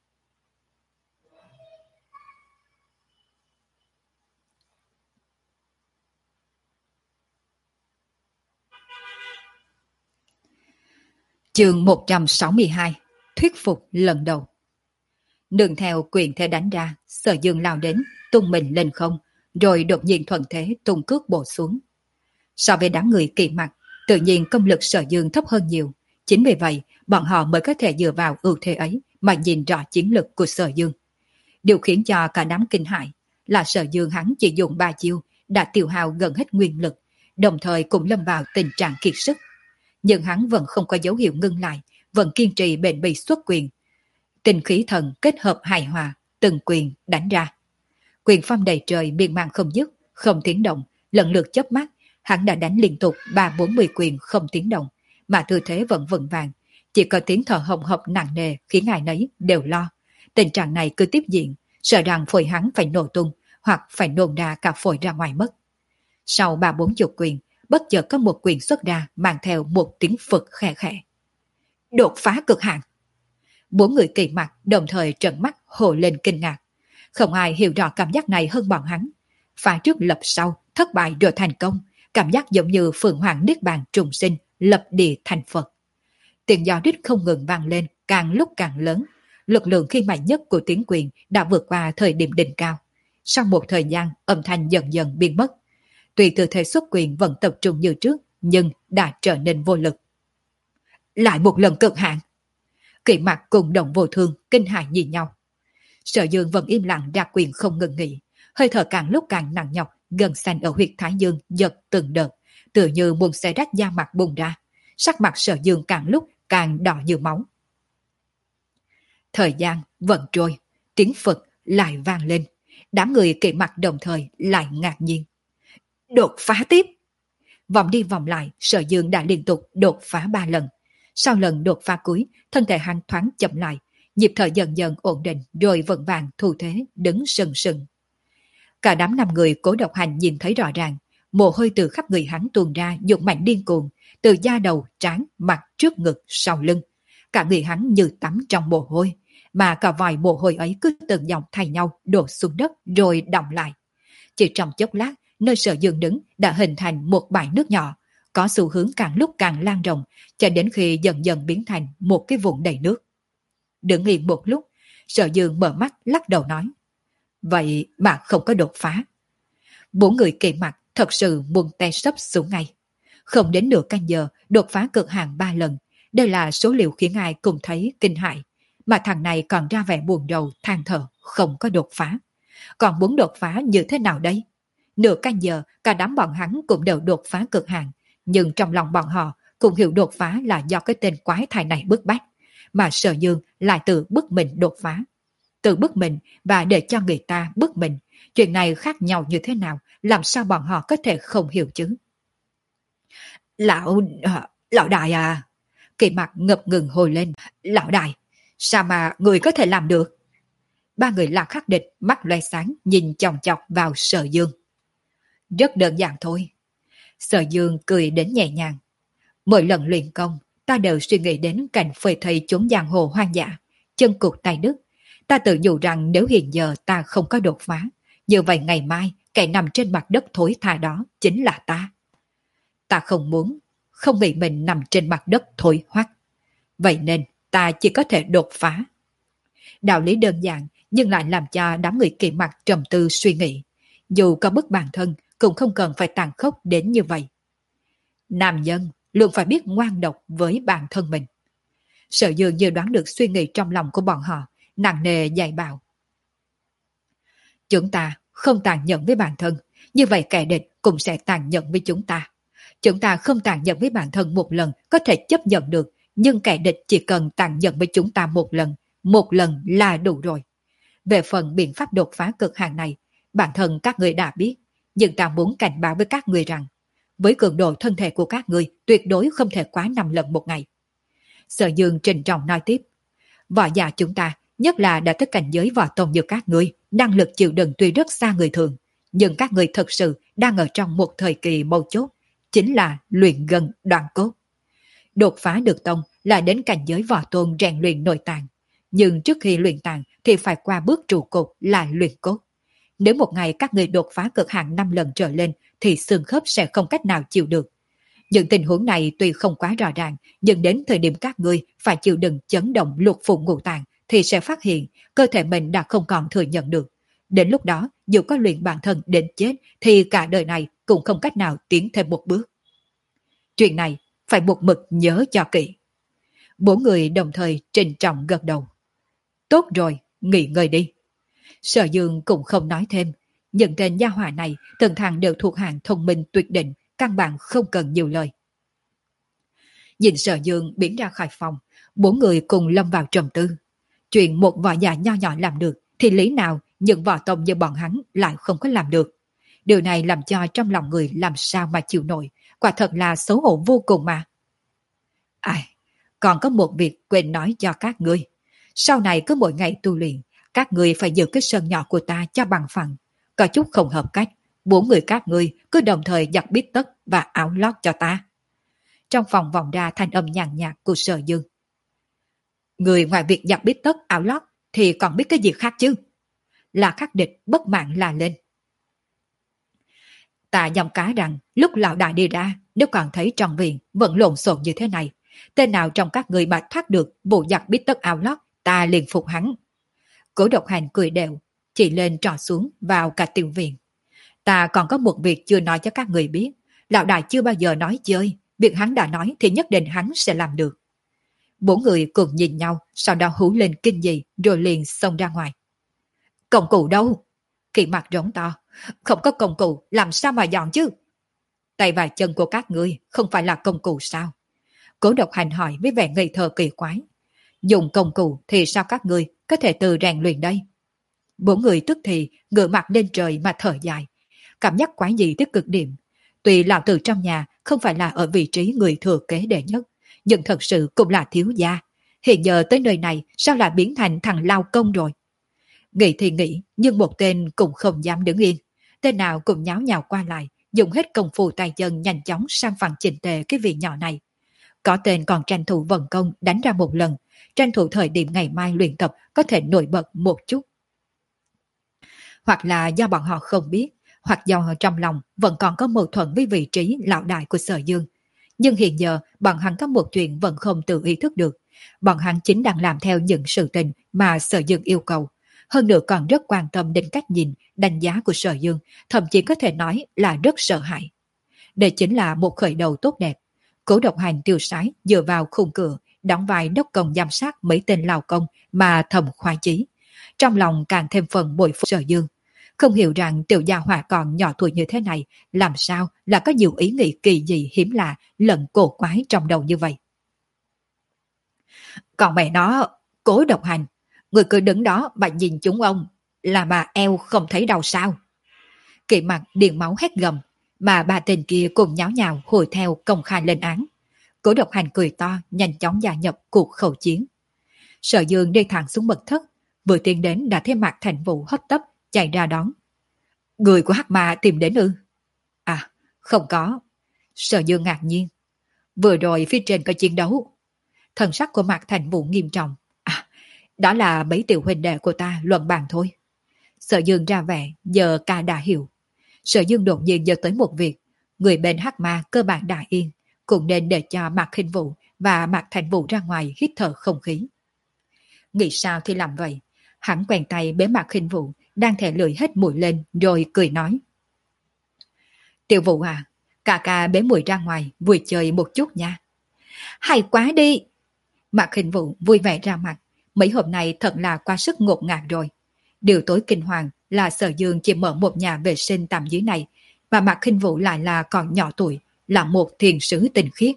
Chương một trăm sáu mươi hai, thuyết phục lần đầu. Nương theo quyền thế đánh ra, Sở Dương lao đến, tung mình lên không, rồi đột nhiên thuận thế tung cước bổ xuống. So với đám người Kỵ Mặc, tự nhiên công lực Sở Dương thấp hơn nhiều, Chính vì vậy, bọn họ mới có thể dựa vào ưu thế ấy mà nhìn rõ chiến lực của Sở Dương. Điều khiến cho cả đám kinh hãi là Sở Dương hắn chỉ dùng ba chiêu đã tiêu hao gần hết nguyên lực, đồng thời cũng lâm vào tình trạng kiệt sức. Nhưng hắn vẫn không có dấu hiệu ngưng lại, vẫn kiên trì bền bỉ xuất quyền. Tinh khí thần kết hợp hài hòa, từng quyền đánh ra. Quyền phong đầy trời miên man không dứt, không tiếng động, lần lượt chớp mắt, hắn đã đánh liên tục ba bốn mươi quyền không tiếng động, mà tư thế vẫn vững vàng. Chỉ có tiếng thở hồng hộc nặng nề khiến ai nấy đều lo. Tình trạng này cứ tiếp diễn, sợ rằng phổi hắn phải nổ tung, hoặc phải nôn ra cả phổi ra ngoài mất. Sau ba bốn chục quyền, bất chợt có một quyền xuất ra mang theo một tiếng phực khẽ khẽ. Đột phá cực hạn! Bốn người kỳ mặt đồng thời trợn mắt hồ lên kinh ngạc. Không ai hiểu rõ cảm giác này hơn bọn hắn. Phá trước lập sau, thất bại rồi thành công, cảm giác giống như Phượng Hoàng Niết Bàn trùng sinh, lập địa thành Phật. Tiếng gió rít không ngừng vang lên, càng lúc càng lớn. Lực lượng khi mạnh nhất của tiếng quyền đã vượt qua thời điểm đỉnh cao. Sau một thời gian, âm thanh dần dần biến mất. Tuy tư thế xuất quyền vẫn tập trung như trước, nhưng đã trở nên vô lực. Lại một lần cực hạn! Kỵ mặt cùng Đồng Vô Thương kinh hãi nhìn nhau. Sở Dương vẫn im lặng ra quyền không ngừng nghỉ, hơi thở càng lúc càng nặng nhọc, gần xanh ở huyệt thái dương giật từng đợt, tựa như muốn xé rách da mặt bùng ra. Sắc mặt Sở Dương càng lúc càng đỏ như máu. Thời gian vẫn trôi, tiếng Phật lại vang lên, đám người kỵ mặt đồng thời lại ngạc nhiên. Đột phá tiếp! Vòng đi vòng lại, Sở Dương đã liên tục đột phá ba lần. Sau lần đột phá cuối, thân thể hắn thoáng chậm lại, nhịp thở dần dần ổn định, rồi vững vàng thu thế đứng sừng sừng. Cả đám năm người Cố Độc Hành nhìn thấy rõ ràng, mồ hôi từ khắp người hắn tuôn ra dũng mạnh điên cuồng, từ da đầu, trán, mặt, trước ngực, sau lưng. Cả người hắn như tắm trong mồ hôi, mà cả vòi mồ hôi ấy cứ từng dòng thay nhau đổ xuống đất rồi đọng lại. Chỉ trong chốc lát, nơi Sở Dương đứng đã hình thành một bãi nước nhỏ, có xu hướng càng lúc càng lan rộng, cho đến khi dần dần biến thành một cái vùng đầy nước. Đứng yên một lúc, Sở Dương mở mắt lắc đầu nói. Vậy mà không có đột phá. Bốn người kỳ mặt thật sự muốn té sấp xuống ngay. Không đến nửa canh giờ, đột phá cực hạn ba lần. Đây là số liệu khiến ai cũng thấy kinh hại. Mà thằng này còn ra vẻ buồn rầu, than thở, không có đột phá. Còn muốn đột phá như thế nào đây? Nửa canh giờ, cả đám bọn hắn cũng đều đột phá cực hạn. Nhưng trong lòng bọn họ cũng hiểu đột phá là do cái tên quái thai này bức bách. Mà Sở Dương lại tự bức mình đột phá. Tự bức mình và để cho người ta bức mình. Chuyện này khác nhau như thế nào, làm sao bọn họ có thể không hiểu chứ? Lão... Lão đại à! Kỳ mặt ngập ngừng hồi lên. Lão đại, sao mà người có thể làm được? Ba người Lạc Khắc Địch mắt loe sáng nhìn chòng chọc vào Sở Dương. Rất đơn giản thôi. Sở Dương cười đến nhẹ nhàng. Mỗi lần luyện công, ta đều suy nghĩ đến cảnh phơi thây chốn giang hồ hoang dã, chân cụt tay đứt. Ta tự nhủ rằng nếu hiện giờ ta không có đột phá, như vậy ngày mai kẻ nằm trên mặt đất thối tha đó chính là ta. Ta không muốn, không nghĩ mình nằm trên mặt đất thối hoắc. Vậy nên ta chỉ có thể đột phá. Đạo lý đơn giản nhưng lại làm cho đám người kỳ mặt trầm tư suy nghĩ. Dù có bức bản thân cũng không cần phải tàn khốc đến như vậy. Nam nhân luôn phải biết ngoan độc với bản thân mình. Sở Dương như đoán được suy nghĩ trong lòng của bọn họ, nặng nề dạy bảo. Chúng ta không tàn nhẫn với bản thân, như vậy kẻ địch cũng sẽ tàn nhẫn với chúng ta. Chúng ta không tàn nhẫn với bản thân một lần có thể chấp nhận được, nhưng kẻ địch chỉ cần tàn nhẫn với chúng ta một lần, một lần là đủ rồi. Về phần biện pháp đột phá cực hạn này, bản thân các người đã biết, nhưng ta muốn cảnh báo với các người rằng, với cường độ thân thể của các người tuyệt đối không thể quá năm lần một ngày. Sở Dương trịnh trọng nói tiếp, võ giả chúng ta, nhất là đã tới cảnh giới võ tôn như các người, năng lực chịu đựng tuy rất xa người thường, nhưng các người thật sự đang ở trong một thời kỳ mấu chốt, chính là luyện gần đoạn cốt. Đột phá được tông là đến cảnh giới võ tôn rèn luyện nội tạng, nhưng trước khi luyện tạng thì phải qua bước trụ cột là luyện cốt. Nếu một ngày các người đột phá cực hạn năm lần trở lên thì xương khớp sẽ không cách nào chịu được. Những tình huống này tuy không quá rõ ràng, nhưng đến thời điểm các người phải chịu đựng chấn động lục phủ ngũ tạng thì sẽ phát hiện cơ thể mình đã không còn thừa nhận được. Đến lúc đó, dù có luyện bản thân đến chết thì cả đời này cũng không cách nào tiến thêm một bước. Chuyện này phải một mực nhớ cho kỹ. Bốn người đồng thời trịnh trọng gật đầu. Tốt rồi, nghỉ ngơi đi. Sở Dương cũng không nói thêm. Những tên gia hỏa này từng thằng đều thuộc hạng thông minh tuyệt định, căn bản không cần nhiều lời. Nhìn Sở Dương biến ra khỏi phòng, bốn người cùng lâm vào trầm tư. Chuyện một võ giả nho nhỏ làm được, thì lý nào những võ tông như bọn hắn lại không có làm được. Điều này làm cho trong lòng người làm sao mà chịu nổi, quả thật là xấu hổ vô cùng mà. Ai, còn có một việc quên nói cho các ngươi. Sau này cứ mỗi ngày tu luyện, các ngươi phải giữ cái sân nhỏ của ta cho bằng phẳng. Có chút không hợp cách, bốn người các ngươi cứ đồng thời giặt bít tất và áo lót cho ta. Trong phòng vọng ra thanh âm nhàn nhạt của Sở Dương. Người ngoài việc giặt bít tất áo lót thì còn biết cái gì khác chứ? Là khắc địch bất mãn la lên. Ta dòng cá rằng lúc lão đại đi ra, nếu còn thấy trong viện vẫn lộn xộn như thế này, tên nào trong các người mà thoát được vụ giặt bít tất áo lót, ta liền phục hắn. Cố Độc Hành cười đều, chỉ lên trò xuống vào cả tiểu viện. Ta còn có một việc chưa nói cho các người biết, lão đại chưa bao giờ nói chơi, việc hắn đã nói thì nhất định hắn sẽ làm được. Bốn người cùng nhìn nhau, sau đó hú lên kinh dị rồi liền xông ra ngoài. Công cụ đâu? Kỳ mặt rống to. Không có công cụ làm sao mà dọn chứ? Tay và chân của các ngươi không phải là công cụ sao? Cố Độc Hành hỏi với vẻ ngây thơ kỳ quái. Dùng công cụ thì sao các ngươi có thể tự rèn luyện đây? Bốn người tức thì ngửa mặt lên trời mà thở dài. Cảm giác quái dị tới cực điểm. Tuy lão tử trong nhà không phải là ở vị trí người thừa kế đệ nhất, nhưng thật sự cũng là thiếu gia. Hiện giờ tới nơi này sao lại biến thành thằng lao công rồi? Nghĩ thì nghĩ, nhưng một tên cũng không dám đứng yên. Tên nào cũng nháo nhào qua lại, dùng hết công phu tay chân nhanh chóng sang phẳng chỉnh tề cái vị nhỏ này. Có tên còn tranh thủ vận công đánh ra một lần, tranh thủ thời điểm ngày mai luyện tập có thể nổi bật một chút. Hoặc là do bọn họ không biết, hoặc do trong lòng vẫn còn có mâu thuẫn với vị trí lão đại của Sở Dương. Nhưng hiện giờ bọn hắn có một chuyện vẫn không tự ý thức được. Bọn hắn chính đang làm theo những sự tình mà Sở Dương yêu cầu. Hơn nữa còn rất quan tâm đến cách nhìn, đánh giá của Sở Dương, thậm chí có thể nói là rất sợ hãi. Đây chính là một khởi đầu tốt đẹp. Cố Độc Hành tiêu sái dựa vào khung cửa, đóng vai đốc công giám sát mấy tên lao công mà thầm khoái chí. Trong lòng càng thêm phần bội phục Sở Dương. Không hiểu rằng tiểu gia hỏa còn nhỏ tuổi như thế này, làm sao là có nhiều ý nghĩ kỳ dị hiếm lạ, lẫn cổ quái trong đầu như vậy. Còn mẹ nó, Cố Độc Hành, người cứ đứng đó mà nhìn chúng ông, là mà eo không thấy đau sao? Kỵ mặt điền máu hét gầm, mà ba tên kia cùng nháo nhào hồi theo công khai lên án. Cố Độc Hành cười to, nhanh chóng gia nhập cuộc khẩu chiến. Sở Dương đi thẳng xuống mật thất, vừa tiến đến đã thấy Mạc Thành Vũ hấp tấp chạy ra đón. Người của Hắc Ma tìm đến ư? À, không có. Sở Dương ngạc nhiên. Vừa rồi phía trên có chiến đấu. Thần sắc của Mạc Thành Vũ nghiêm trọng. À, đó là mấy tiểu huynh đệ của ta luận bàn thôi. Sở Dương ra vẻ, giờ ca đã hiểu. Sở Dương đột nhiên nhớ tới một việc. Người bên Hắc Ma cơ bản đã yên, cũng nên để cho Mạc Khinh Vũ và Mạc Thành Vũ ra ngoài hít thở không khí. Nghĩ sao thì làm vậy. Hắn quèn tay bế Mạc Khinh Vũ, đang thẻ lưỡi hết mũi lên rồi cười nói. Tiểu Vũ à, ca ca bế muội ra ngoài vui chơi một chút nha. Hay quá đi. Mạc Khinh Vũ vui vẻ ra mặt. Mấy hôm nay thật là quá sức ngột ngạt rồi. Điều tối kinh hoàng là Sở Dương chỉ mở một nhà vệ sinh tạm dưới này, mà Mạc Khinh Vũ lại là còn nhỏ tuổi, là một thiền sứ tinh khiết.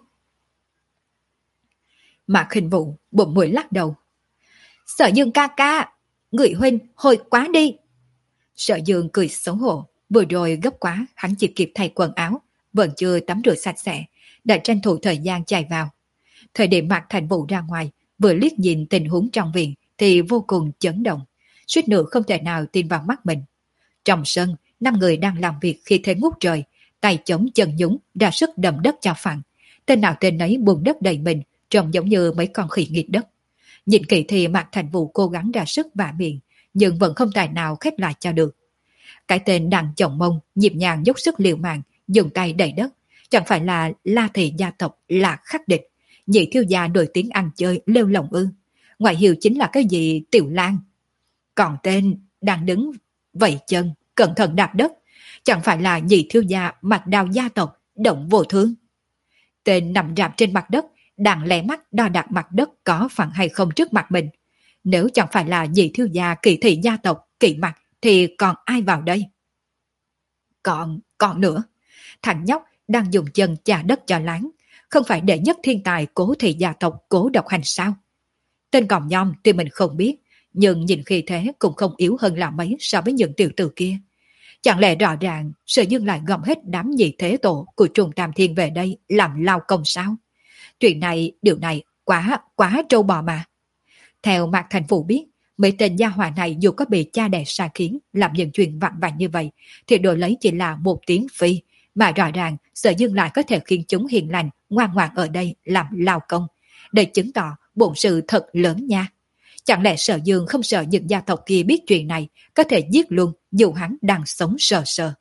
Mạc Khinh Vũ bụng mũi lắc đầu. Sở Dương ca ca, người huynh hồi quá đi. Sở Dương cười xấu hổ, vừa rồi gấp quá hắn chỉ kịp thay quần áo, vẫn chưa tắm rửa sạch sẽ, đã tranh thủ thời gian chạy vào. Thời điểm Mạc Thành Vũ ra ngoài, vừa liếc nhìn tình huống trong viện thì vô cùng chấn động, suýt nữa không thể nào tin vào mắt mình. Trong sân, năm người đang làm việc khi thế ngút trời, tay chống chân nhúng ra sức đầm đất cho phẳng. Tên nào tên nấy bùn đất đầy mình, trông giống như mấy con khỉ nghịch đất. Nhìn kỹ thì Mạc Thành Vũ cố gắng ra sức vả miệng, nhưng vẫn không tài nào khép lại cho được. Cái tên đang chồng mông, nhịp nhàng dốc sức liều mạng, dùng tay đẩy đất, chẳng phải là La Thị gia tộc là khắc địch, nhị thiếu gia nổi tiếng ăn chơi lêu lồng ư? Ngoại hiệu chính là cái gì Tiểu Lan? Còn tên đang đứng vẫy chân, cẩn thận đạp đất, chẳng phải là nhị thiếu gia Mạch Đào gia tộc Động Vô Thương? Tên nằm rạp trên mặt đất, đang lẻ mắt đo đạc mặt đất có phẳng hay không trước mặt mình. Nếu chẳng phải là nhị thiếu gia Kỳ thị gia tộc Kỵ Mặc thì còn ai vào đây? Còn, còn nữa, thằng nhóc đang dùng chân chà đất cho láng, không phải đệ nhất thiên tài Cố thị gia tộc Cố Độc Hành sao? Tên còng nhom tuy mình không biết, nhưng nhìn khi thế cũng không yếu hơn là mấy so với những tiểu tử kia. Chẳng lẽ rõ ràng Sở Dương lại gom hết đám nhị thế tổ của Trùng Tam Thiên về đây làm lao công sao? Chuyện này, điều này quá, quá trâu bò mà. Theo Mạc Thành Vũ biết, mấy tên gia hỏa này dù có bị cha đẻ xa khiến làm những chuyện vặn vặt như vậy, thì đổi lấy chỉ là một tiếng phi, mà rõ ràng Sở Dương lại có thể khiến chúng hiền lành, ngoan ngoãn ở đây làm lao công, để chứng tỏ bổn sự thật lớn nha. Chẳng lẽ Sở Dương không sợ những gia tộc kia biết chuyện này, có thể giết luôn dù hắn đang sống sờ sờ.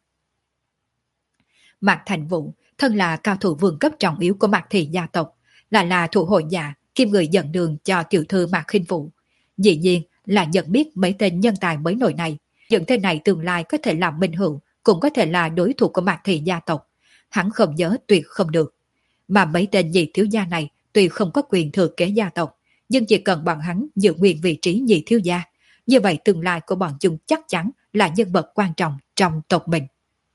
Mạc Thành Vũ, thân là cao thủ vương cấp trọng yếu của Mạc thị gia tộc, lại là thủ hội giả, kim người dẫn đường cho tiểu thư Mạc Khinh Vũ. Dĩ nhiên là nhận biết mấy tên nhân tài mới nổi này, những tên này tương lai có thể làm minh hữu, cũng có thể là đối thủ của Mạc thị gia tộc. Hắn không nhớ tuyệt không được. Mà mấy tên nhị thiếu gia này tuy không có quyền thừa kế gia tộc, nhưng chỉ cần bọn hắn giữ nguyên vị trí nhị thiếu gia, như vậy tương lai của bọn chúng chắc chắn là nhân vật quan trọng trong tộc mình.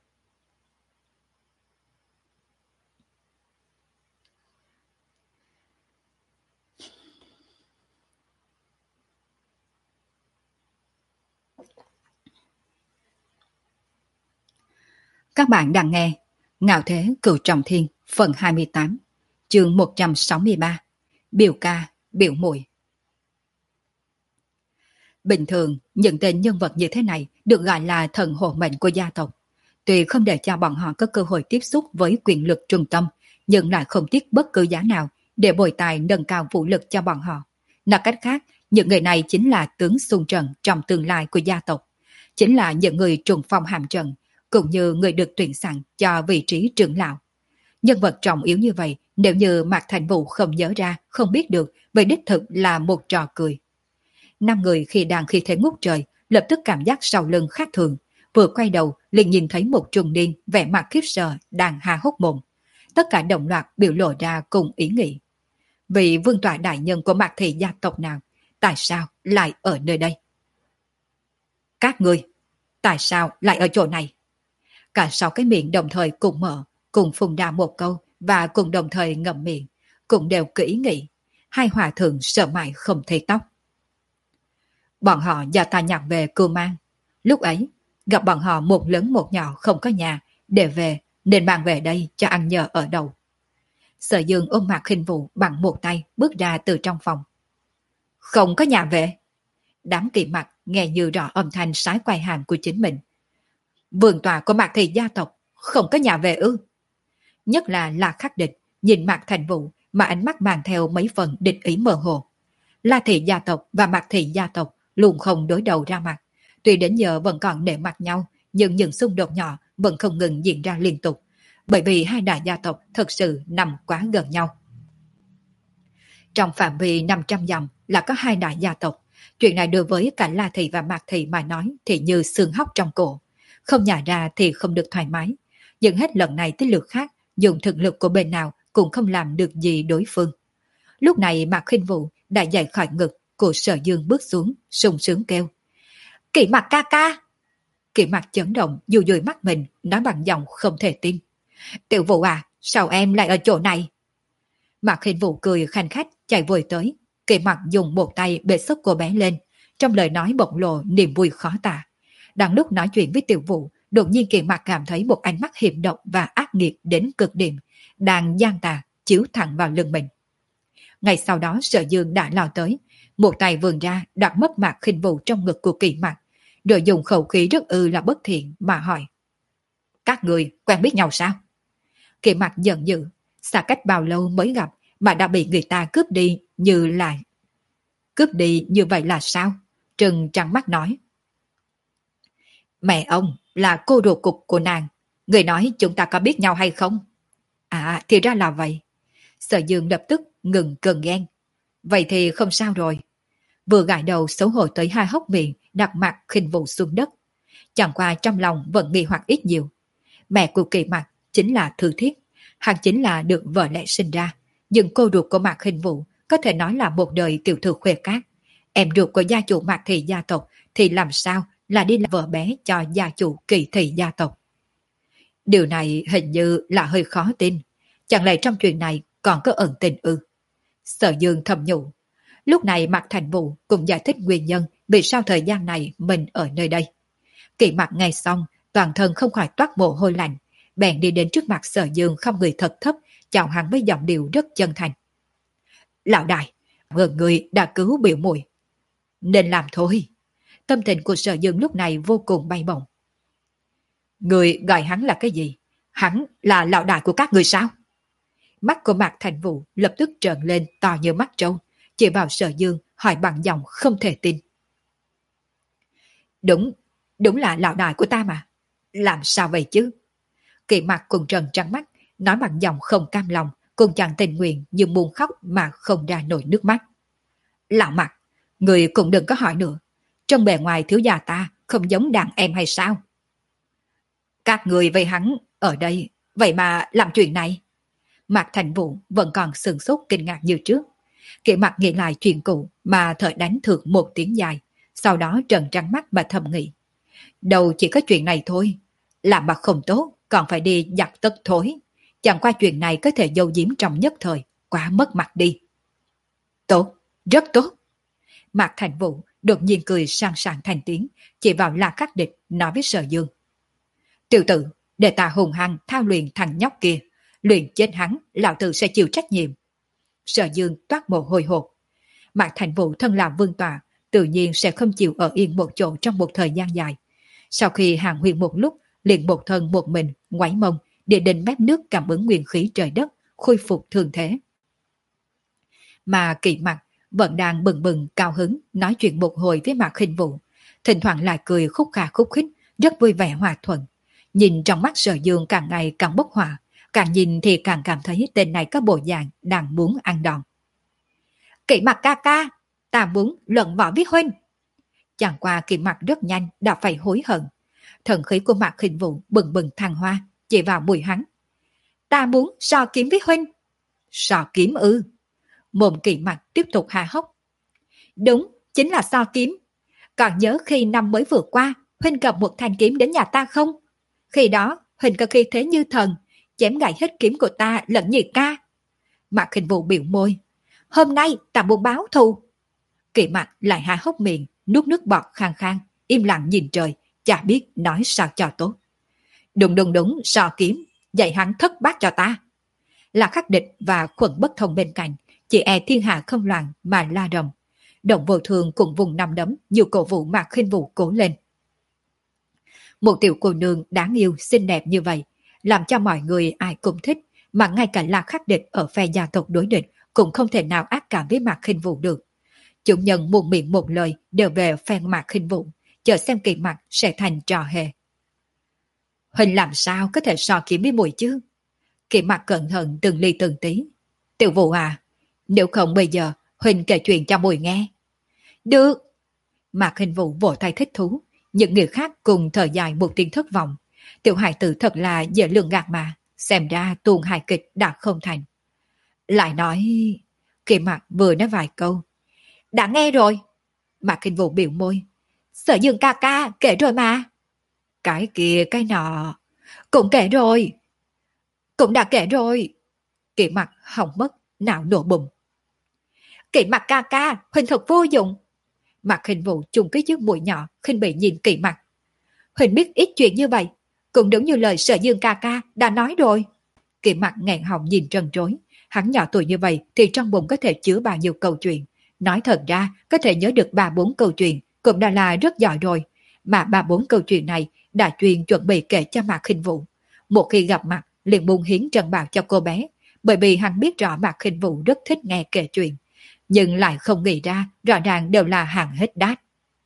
Các bạn đang nghe Ngạo Thế Cửu Trọng Thiên phần hai mươi tám, chương một trăm sáu mươi ba, biểu ca, biểu muội. Bình thường, những tên nhân vật như thế này được gọi là thần hộ mệnh của gia tộc. Tuy không để cho bọn họ có cơ hội tiếp xúc với quyền lực trung tâm, nhưng lại không tiếc bất cứ giá nào để bồi tài nâng cao vũ lực cho bọn họ. Nói cách khác, những người này chính là tướng xung trận trong tương lai của gia tộc, chính là những người trùng phong hàm trận, cũng như người được tuyển sẵn cho vị trí trưởng lão. Nhân vật trọng yếu như vậy, nếu như Mạc Thành Vũ không nhớ ra, không biết được, vậy đích thực là một trò cười. Năm người khi đang khi thế ngút trời, lập tức cảm giác sau lưng khác thường, vừa quay đầu liền nhìn thấy một trung niên vẻ mặt khiếp sợ đang há hốc mồm. Tất cả đồng loạt biểu lộ ra cùng ý nghĩ. Vị vương tọa đại nhân của Mạc thị gia tộc nào, tại sao lại ở nơi đây? Các người, tại sao lại ở chỗ này? Cả sáu cái miệng đồng thời cùng mở, cùng phun ra một câu và cùng đồng thời ngậm miệng, cũng đều kỹ nghĩ. Hai hòa thượng sợ mãi không thấy tóc. Bọn họ do ta nhặt về Cưu Mang. Lúc ấy, gặp bọn họ một lớn một nhỏ không có nhà, để về nên mang về đây cho ăn nhờ ở đầu. Sở Dương ôm Mạc Khinh Vũ bằng một tay bước ra từ trong phòng. Không có nhà về. Đám Kỵ Mặc nghe như rõ âm thanh sái quai hàm của chính mình. Vườn tòa của Mạc thị gia tộc không có nhà về ư? Nhất là là khắc địch, nhìn Mạc Thành Vũ mà ánh mắt mang theo mấy phần địch ý mơ hồ. La thị gia tộc và Mạc thị gia tộc luôn không đối đầu ra mặt. Tuy đến giờ vẫn còn nể mặt nhau, nhưng những xung đột nhỏ vẫn không ngừng diễn ra liên tục, bởi vì hai đại gia tộc thật sự nằm quá gần nhau. Trong phạm vi năm trăm dặm là có hai đại gia tộc. Chuyện này đối với cả La thị và Mạc thị mà nói thì như xương hóc trong cổ. Không nhả ra thì không được thoải mái. Nhưng hết lần này tới lượt khác, dùng thực lực của bên nào cũng không làm được gì đối phương. Lúc này Mạc Khinh Vũ đã dậy khỏi ngực của Sở Dương bước xuống, sung sướng kêu. Kỵ Mặc ca ca! Kỵ Mặc chấn động, dù dùi mắt mình, nói bằng giọng không thể tin. Tiểu Vũ à, sao em lại ở chỗ này? Mạc Khinh Vũ cười khanh khách chạy vội tới. Kỵ Mặc dùng một tay bế sức cô bé lên, trong lời nói bộc lộ niềm vui khó tả. Đang lúc nói chuyện với Tiểu Vũ, đột nhiên Kỵ Mặc cảm thấy một ánh mắt hiểm độc và ác nghiệt đến cực điểm, đang gian tà chiếu thẳng vào lưng mình. Ngay sau đó Sở Dương đã lao tới, một tay vươn ra đặt mất Mạc Khinh Vũ trong ngực của Kỵ Mặc, rồi dùng khẩu khí rất ư là bất thiện mà hỏi. Các người quen biết nhau sao? Kỵ Mặc giận dữ, xa cách bao lâu mới gặp mà đã bị người ta cướp đi như là... Cướp đi như vậy là sao? Trừng trắng mắt nói. Mẹ ông là cô đồ cục của nàng. Người nói chúng ta có biết nhau hay không? À thì ra là vậy. Sở Dương lập tức ngừng cơn ghen. Vậy thì không sao rồi. Vừa gãi đầu xấu hổ tới hai hốc miệng, đặt Mạc Khinh Vũ xuống đất. Chẳng qua trong lòng vẫn nghi hoặc ít nhiều. Mẹ của Kỵ Mặc chính là Thư Thiết. Hắn chính là được vợ lẽ sinh ra. Nhưng cô ruột của Mạc Khinh Vũ có thể nói là một đời tiểu thư khuê cát. Em ruột của gia chủ Mạc Thị gia tộc thì làm sao là đi làm vợ bé cho gia chủ Kỳ Thị gia tộc. Điều này hình như là hơi khó tin. Chẳng lẽ trong chuyện này còn có ẩn tình ư? Sở Dương thầm nhủ. Lúc này Mạc Thành Vũ cũng giải thích nguyên nhân vì sao thời gian này mình ở nơi đây. Kỳ Mạc nghe xong, toàn thân không khỏi toát mồ hôi lạnh, bèn đi đến trước mặt Sở Dương không người thật thấp, chào hắn với giọng điệu rất chân thành. Lão đại, ngờ người đã cứu biểu muội, nên làm thôi. Tâm tình của Sở Dương lúc này vô cùng bay bổng. Người gọi hắn là cái gì? Hắn là lão đại của các người sao? Mắt của Mạc Thành Vũ lập tức trợn lên to như mắt trâu, chỉ vào Sở Dương hỏi bằng giọng không thể tin. Đúng, đúng là lão đại của ta mà. Làm sao vậy chứ? Kỳ Mạc cùng trần trắng mắt, nói bằng giọng không cam lòng, cùng chẳng tình nguyện nhưng muốn khóc mà không ra nổi nước mắt. Lão Mạc, người cũng đừng có hỏi nữa. Trong bề ngoài thiếu gia ta không giống đàn em hay sao? Các người với hắn ở đây, vậy mà làm chuyện này. Mạc Thành Vũ vẫn còn sửng sốt kinh ngạc như trước. Kỳ Mạc nghĩ lại chuyện cũ mà thở đánh thượng một tiếng dài, sau đó trần trắng mắt mà thầm nghĩ. Đâu chỉ có chuyện này thôi, làm mà không tốt còn phải đi giặt tất thối. Chẳng qua chuyện này có thể giấu giếm trong nhất thời, quá mất mặt đi. Tốt, rất tốt. Mạc Thành Vũ đột nhiên cười sang sảng thành tiếng, chỉ vào La Khắc Địch nói với Sở Dương. Tiểu tử, để ta hùng hăng thao luyện thằng nhóc kia, luyện chết hắn, lão tử sẽ chịu trách nhiệm. Sở Dương toát mồ hôi hột. Mạc Thành Vũ thân làm vương tọa, tự nhiên sẽ không chịu ở yên một chỗ trong một thời gian dài. Sau khi hàng huyền một lúc, liền một thân một mình, ngoáy mông, để đến mép nước cảm ứng nguyên khí trời đất, khôi phục thường thế. Mà Kỳ Mạc vẫn đang bừng bừng cao hứng nói chuyện một hồi với Mạc Khinh Vũ, thỉnh thoảng lại cười khúc khà khúc khích, rất vui vẻ hòa thuận. Nhìn trong mắt Sở Dương càng ngày càng bốc hỏa, càng nhìn thì càng cảm thấy tên này có bộ dạng đang muốn ăn đòn. Kỳ Mạc ca ca, ta muốn luận võ với huynh. Chẳng qua Kỳ Mạc rất nhanh đã phải hối hận. Thần khí của Mạc Khinh Vũ bừng bừng thăng hoa, chỉ vào mũi hắn. Ta muốn so kiếm với huynh. So kiếm ư? Mồm Kỳ Mạc tiếp tục há hốc. Đúng, chính là so kiếm. Còn nhớ khi năm mới vừa qua, huynh cầm một thanh kiếm đến nhà ta không? Khi đó, huynh có khi thế như thần, chém gãy hết kiếm của ta lẫn nhị ca. Mạc Khinh Vũ biểu môi. Hôm nay ta muốn báo thù. Kỳ Mạc lại há hốc miệng, nuốt nước bọt khang khang, im lặng nhìn trời, chả biết nói sao cho tốt. Đúng đúng đúng, so kiếm, dạy hắn thất bát cho ta. Là Khắc Địch và Khuẩn Bất Thông bên cạnh, chỉ e thiên hạ không loạn mà la rầm. Động Vô Thường cùng vùng nằm đấm nhiều cổ vũ Mạc Khinh Vũ cố lên. Một tiểu cô nương đáng yêu xinh đẹp như vậy, làm cho mọi người ai cũng thích, mà ngay cả La Khắc Địch ở phe gia tộc đối địch cũng không thể nào ác cảm với Mạc Khinh Vũ được. Chủ nhân một miệng một lời đều về phe Mạc Khinh Vũ, chờ xem Kỳ Mạc sẽ thành trò hề. Huỳnh làm sao có thể so kiếm với muội chứ? Kỳ Mạc cẩn thận từng ly từng tí. Tiểu Vũ à, nếu không bây giờ Huỳnh kể chuyện cho muội nghe. Được. Mạc Khinh Vũ vỗ tay thích thú, những người khác cùng thở dài một tiếng thất vọng. Tiểu hài tử thật là dễ lường gạt mà, xem ra tuồng hài kịch đã không thành. Lại nói... Kỳ Mạc vừa nói vài câu. Đã nghe rồi. Mạc Khinh Vũ biểu môi. Sở Dương ca ca kể rồi mà. Cái kia cái nọ. Cũng kể rồi. Cũng đã kể rồi. Kỳ Mạc hỏng mất, não nổ bùng. Kỳ Mạc ca ca, Huỳnh thật vô dụng. Mạc Khinh Vũ trùng cái chiếc mũi nhỏ khinh bỉ nhìn Kỳ Mạc. Huỳnh biết ít chuyện như vậy, cũng đúng như lời Sở Dương ca ca đã nói rồi. Kỳ Mạc nghẹn họng nhìn trần trối. Hắn nhỏ tuổi như vậy thì trong bụng có thể chứa bao nhiêu câu chuyện. Nói thật ra, có thể nhớ được ba bốn câu chuyện cũng đã là rất giỏi rồi. Mà ba bốn câu chuyện này đã truyền chuẩn bị kể cho Mạc Khinh Vũ. Một khi gặp mặt, liền buông hiến trần bạc cho cô bé, bởi vì hắn biết rõ Mạc Khinh Vũ rất thích nghe kể chuyện, nhưng lại không nghĩ ra rõ ràng đều là hàng hết đát.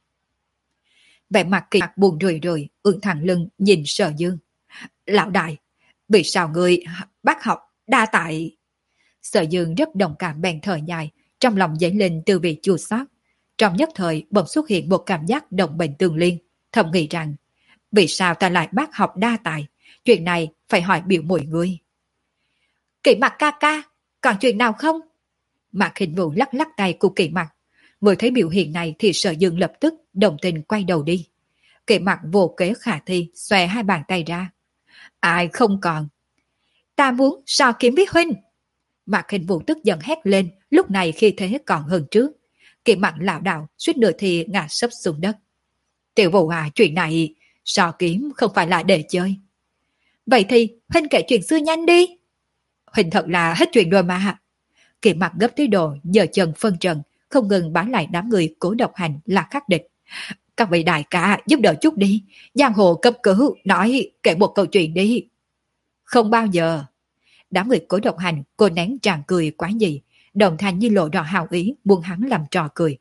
Vẻ mặt Kỳ Mạc buồn rười rười, ưỡn thẳng lưng nhìn Sở Dương. Lão đại, vì sao người bác học đa tại... Sở Dương rất đồng cảm bèn thở dài, trong lòng dấy lên từ vị chua xót. Trong nhất thời bỗng xuất hiện một cảm giác đồng bệnh tương liên, thầm nghĩ rằng vì sao ta lại bác học đa tài, chuyện này phải hỏi biểu muội ngươi. Kỳ Mạc ca ca, còn chuyện nào không? Mạc Khinh Vũ lắc lắc tay của Kỳ Mặc. Vừa thấy biểu hiện này thì Sở Dương lập tức đồng tình quay đầu đi. Kỳ Mặc vô kế khả thi, xòe hai bàn tay ra. Ai không còn. Ta muốn so kiếm với huynh. Mạc Khinh Vũ tức giận hét lên, lúc này khi thế còn hơn trước. Kỳ Mặc lảo đảo, suýt nửa thì ngã sấp xuống đất. Tiểu Vũ à, chuyện này so kiếm không phải là để chơi. Vậy thì huynh kể chuyện xưa nhanh đi. Huynh thật là hết chuyện rồi mà. Kỳ Mặc gấp tới độ giờ chân phân trần, không ngừng bá lại đám người Cố Độc Hành là khắc địch. Các vị đại ca giúp đỡ chút đi. Giang hồ cấp cứu, nói kể một câu chuyện đi. Không bao giờ. Đám người Cố Độc Hành cô nén tràn cười quá gì, đồng thanh như lộ rõ hào ý muốn hắn làm trò cười.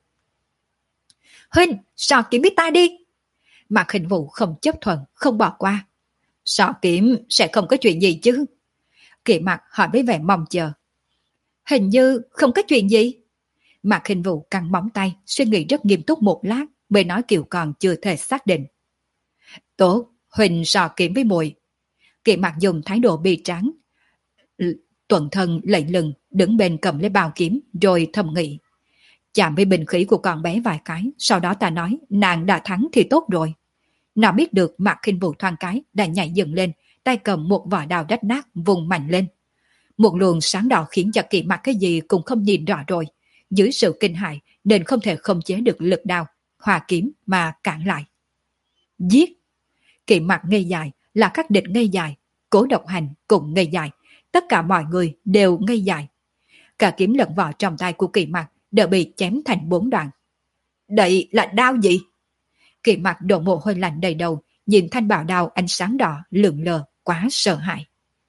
Huynh, so kiếm với ta đi. Mạc Khinh Vũ không chấp thuận, không bỏ qua. So kiếm sẽ không có chuyện gì chứ? Kỳ Mặc hỏi với vẻ mong chờ. Hình như không có chuyện gì. Mạc Khinh Vũ căng móng tay, suy nghĩ rất nghiêm túc một lát, mới nói kiểu còn chưa thể xác định. Tốt, Huỳnh so kiếm với muội. Kỳ Mặc dùng thái độ bi tráng, tuần thân lạnh lừng, đứng bên cầm lấy bao kiếm, rồi thầm nghĩ. Chạm với bình khí của con bé vài cái, sau đó ta nói nàng đã thắng thì tốt rồi. Nào biết được Mạc Khinh Vũ thoáng cái đã nhảy dựng lên, tay cầm một vỏ đao rách nát vùng mạnh lên. Một luồng sáng đỏ khiến cho Kỳ Mặc cái gì cũng không nhìn rõ rồi. Dưới sự kinh hãi nên không thể khống chế được lực đao, hòa kiếm mà cản lại. Giết! Kỳ Mặc ngây dài, là các địch ngây dài, Cố Độc Hành cũng ngây dài, tất cả mọi người đều ngây dài. Cả kiếm lẫn vỏ trong tay của Kỳ Mặc đều bị chém thành bốn đoạn. Đây là đao gì? Kỳ Mặc đổ mồ hôi lạnh đầy đầu, nhìn thanh bảo đao ánh sáng đỏ lượn lờ, quá sợ hãi.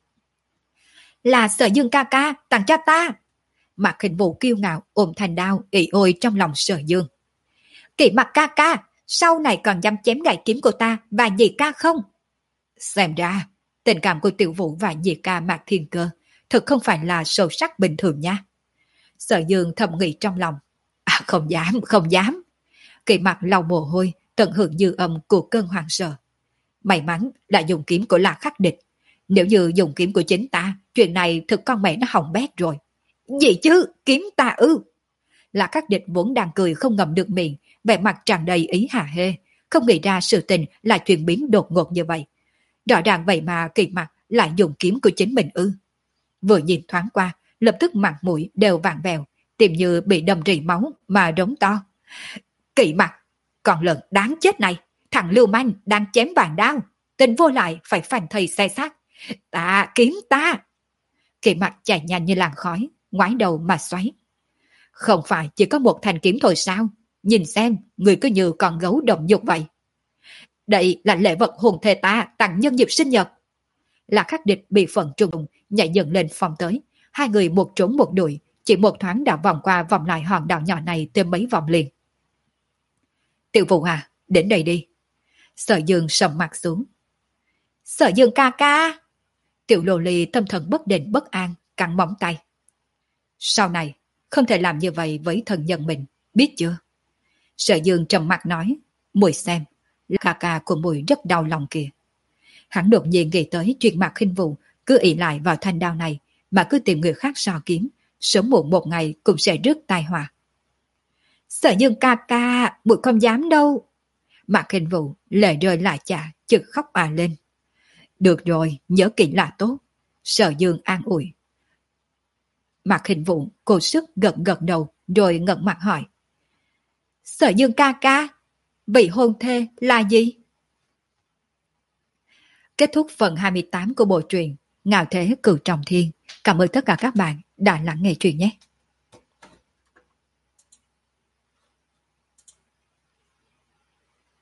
Là Sở Dương ca ca tặng cho ta. Mạc Khinh Vũ kiêu ngạo ôm thanh đao ỉ ôi trong lòng Sở Dương. Kỳ Mặc ca ca, sau này còn dám chém gãy kiếm của ta và dì ca không? Xem ra tình cảm của Tiểu Vũ và dì ca Mạc Thiên Cơ thực không phải là sâu sắc bình thường nha. Sở Dương thầm nghĩ trong lòng. À, không dám, không dám. Kỳ Mặc lau mồ hôi, tận hưởng dư âm của cơn hoảng sợ. May mắn đã dùng kiếm của La Khắc địch. Nếu như dùng kiếm của chính ta, chuyện này thực con mẹ nó hỏng bét rồi. Gì chứ, kiếm ta ư? La Khắc địch vốn đang cười không ngậm được miệng, vẻ mặt tràn đầy ý hả hê, không nghĩ ra sự tình là chuyển biến đột ngột như vậy. Rõ ràng vậy mà Kỳ Mặc lại dùng kiếm của chính mình ư? Vừa nhìn thoáng qua, lập tức mặt mũi đều vàng vèo, tìm như bị đâm rỉ máu mà rống to. Kỳ Mặc, con lợn đáng chết này, thằng lưu manh đang chém vàng đao, tình vô lại phải phanh thây xe xác. Ta, kiếm ta! Kỳ Mặc chạy nhanh như làn khói, ngoái đầu mà xoáy. Không phải chỉ có một thanh kiếm thôi sao? Nhìn xem, người cứ như con gấu đồng nhục vậy. Đây là lễ vật hồn thề ta tặng nhân dịp sinh nhật. Là Khắc địch bị phần trùng nhảy dựng lên phòng tới. Hai người một trốn một đuổi, chỉ một thoáng đã vòng qua vòng lại hòn đảo nhỏ này thêm mấy vòng liền. Tiểu Vũ à, đến đây đi. Sở Dương sầm mặt xuống. Sở Dương ca ca! Tiểu Lô Ly tâm thần bất định bất an, cắn móng tay. Sau này, không thể làm như vậy với thân nhân mình, biết chưa? Sở Dương trầm mặt nói, muội xem, ca ca của muội rất đau lòng kìa. Hắn đột nhiên nghĩ tới chuyện Mạc Khinh Vũ cứ ỷ lại vào thanh đao này mà cứ tìm người khác so kiếm, sớm muộn một ngày cũng sẽ rước tai họa. Sở Dương ca ca, muội không dám đâu. Mạc Khinh Vũ lệ rơi lại chả, chực khóc à lên. Được rồi, nhớ kỹ là tốt. Sở Dương an ủi. Mạc Khinh Vũ cố sức gật gật đầu rồi ngẩng mặt hỏi. Sở Dương ca ca, vị hôn thê là gì? Kết thúc phần hai mươi tám của bộ truyện Ngạo Thế Cửu Trọng Thiên. Cảm ơn tất cả các bạn đã lắng nghe truyện nhé.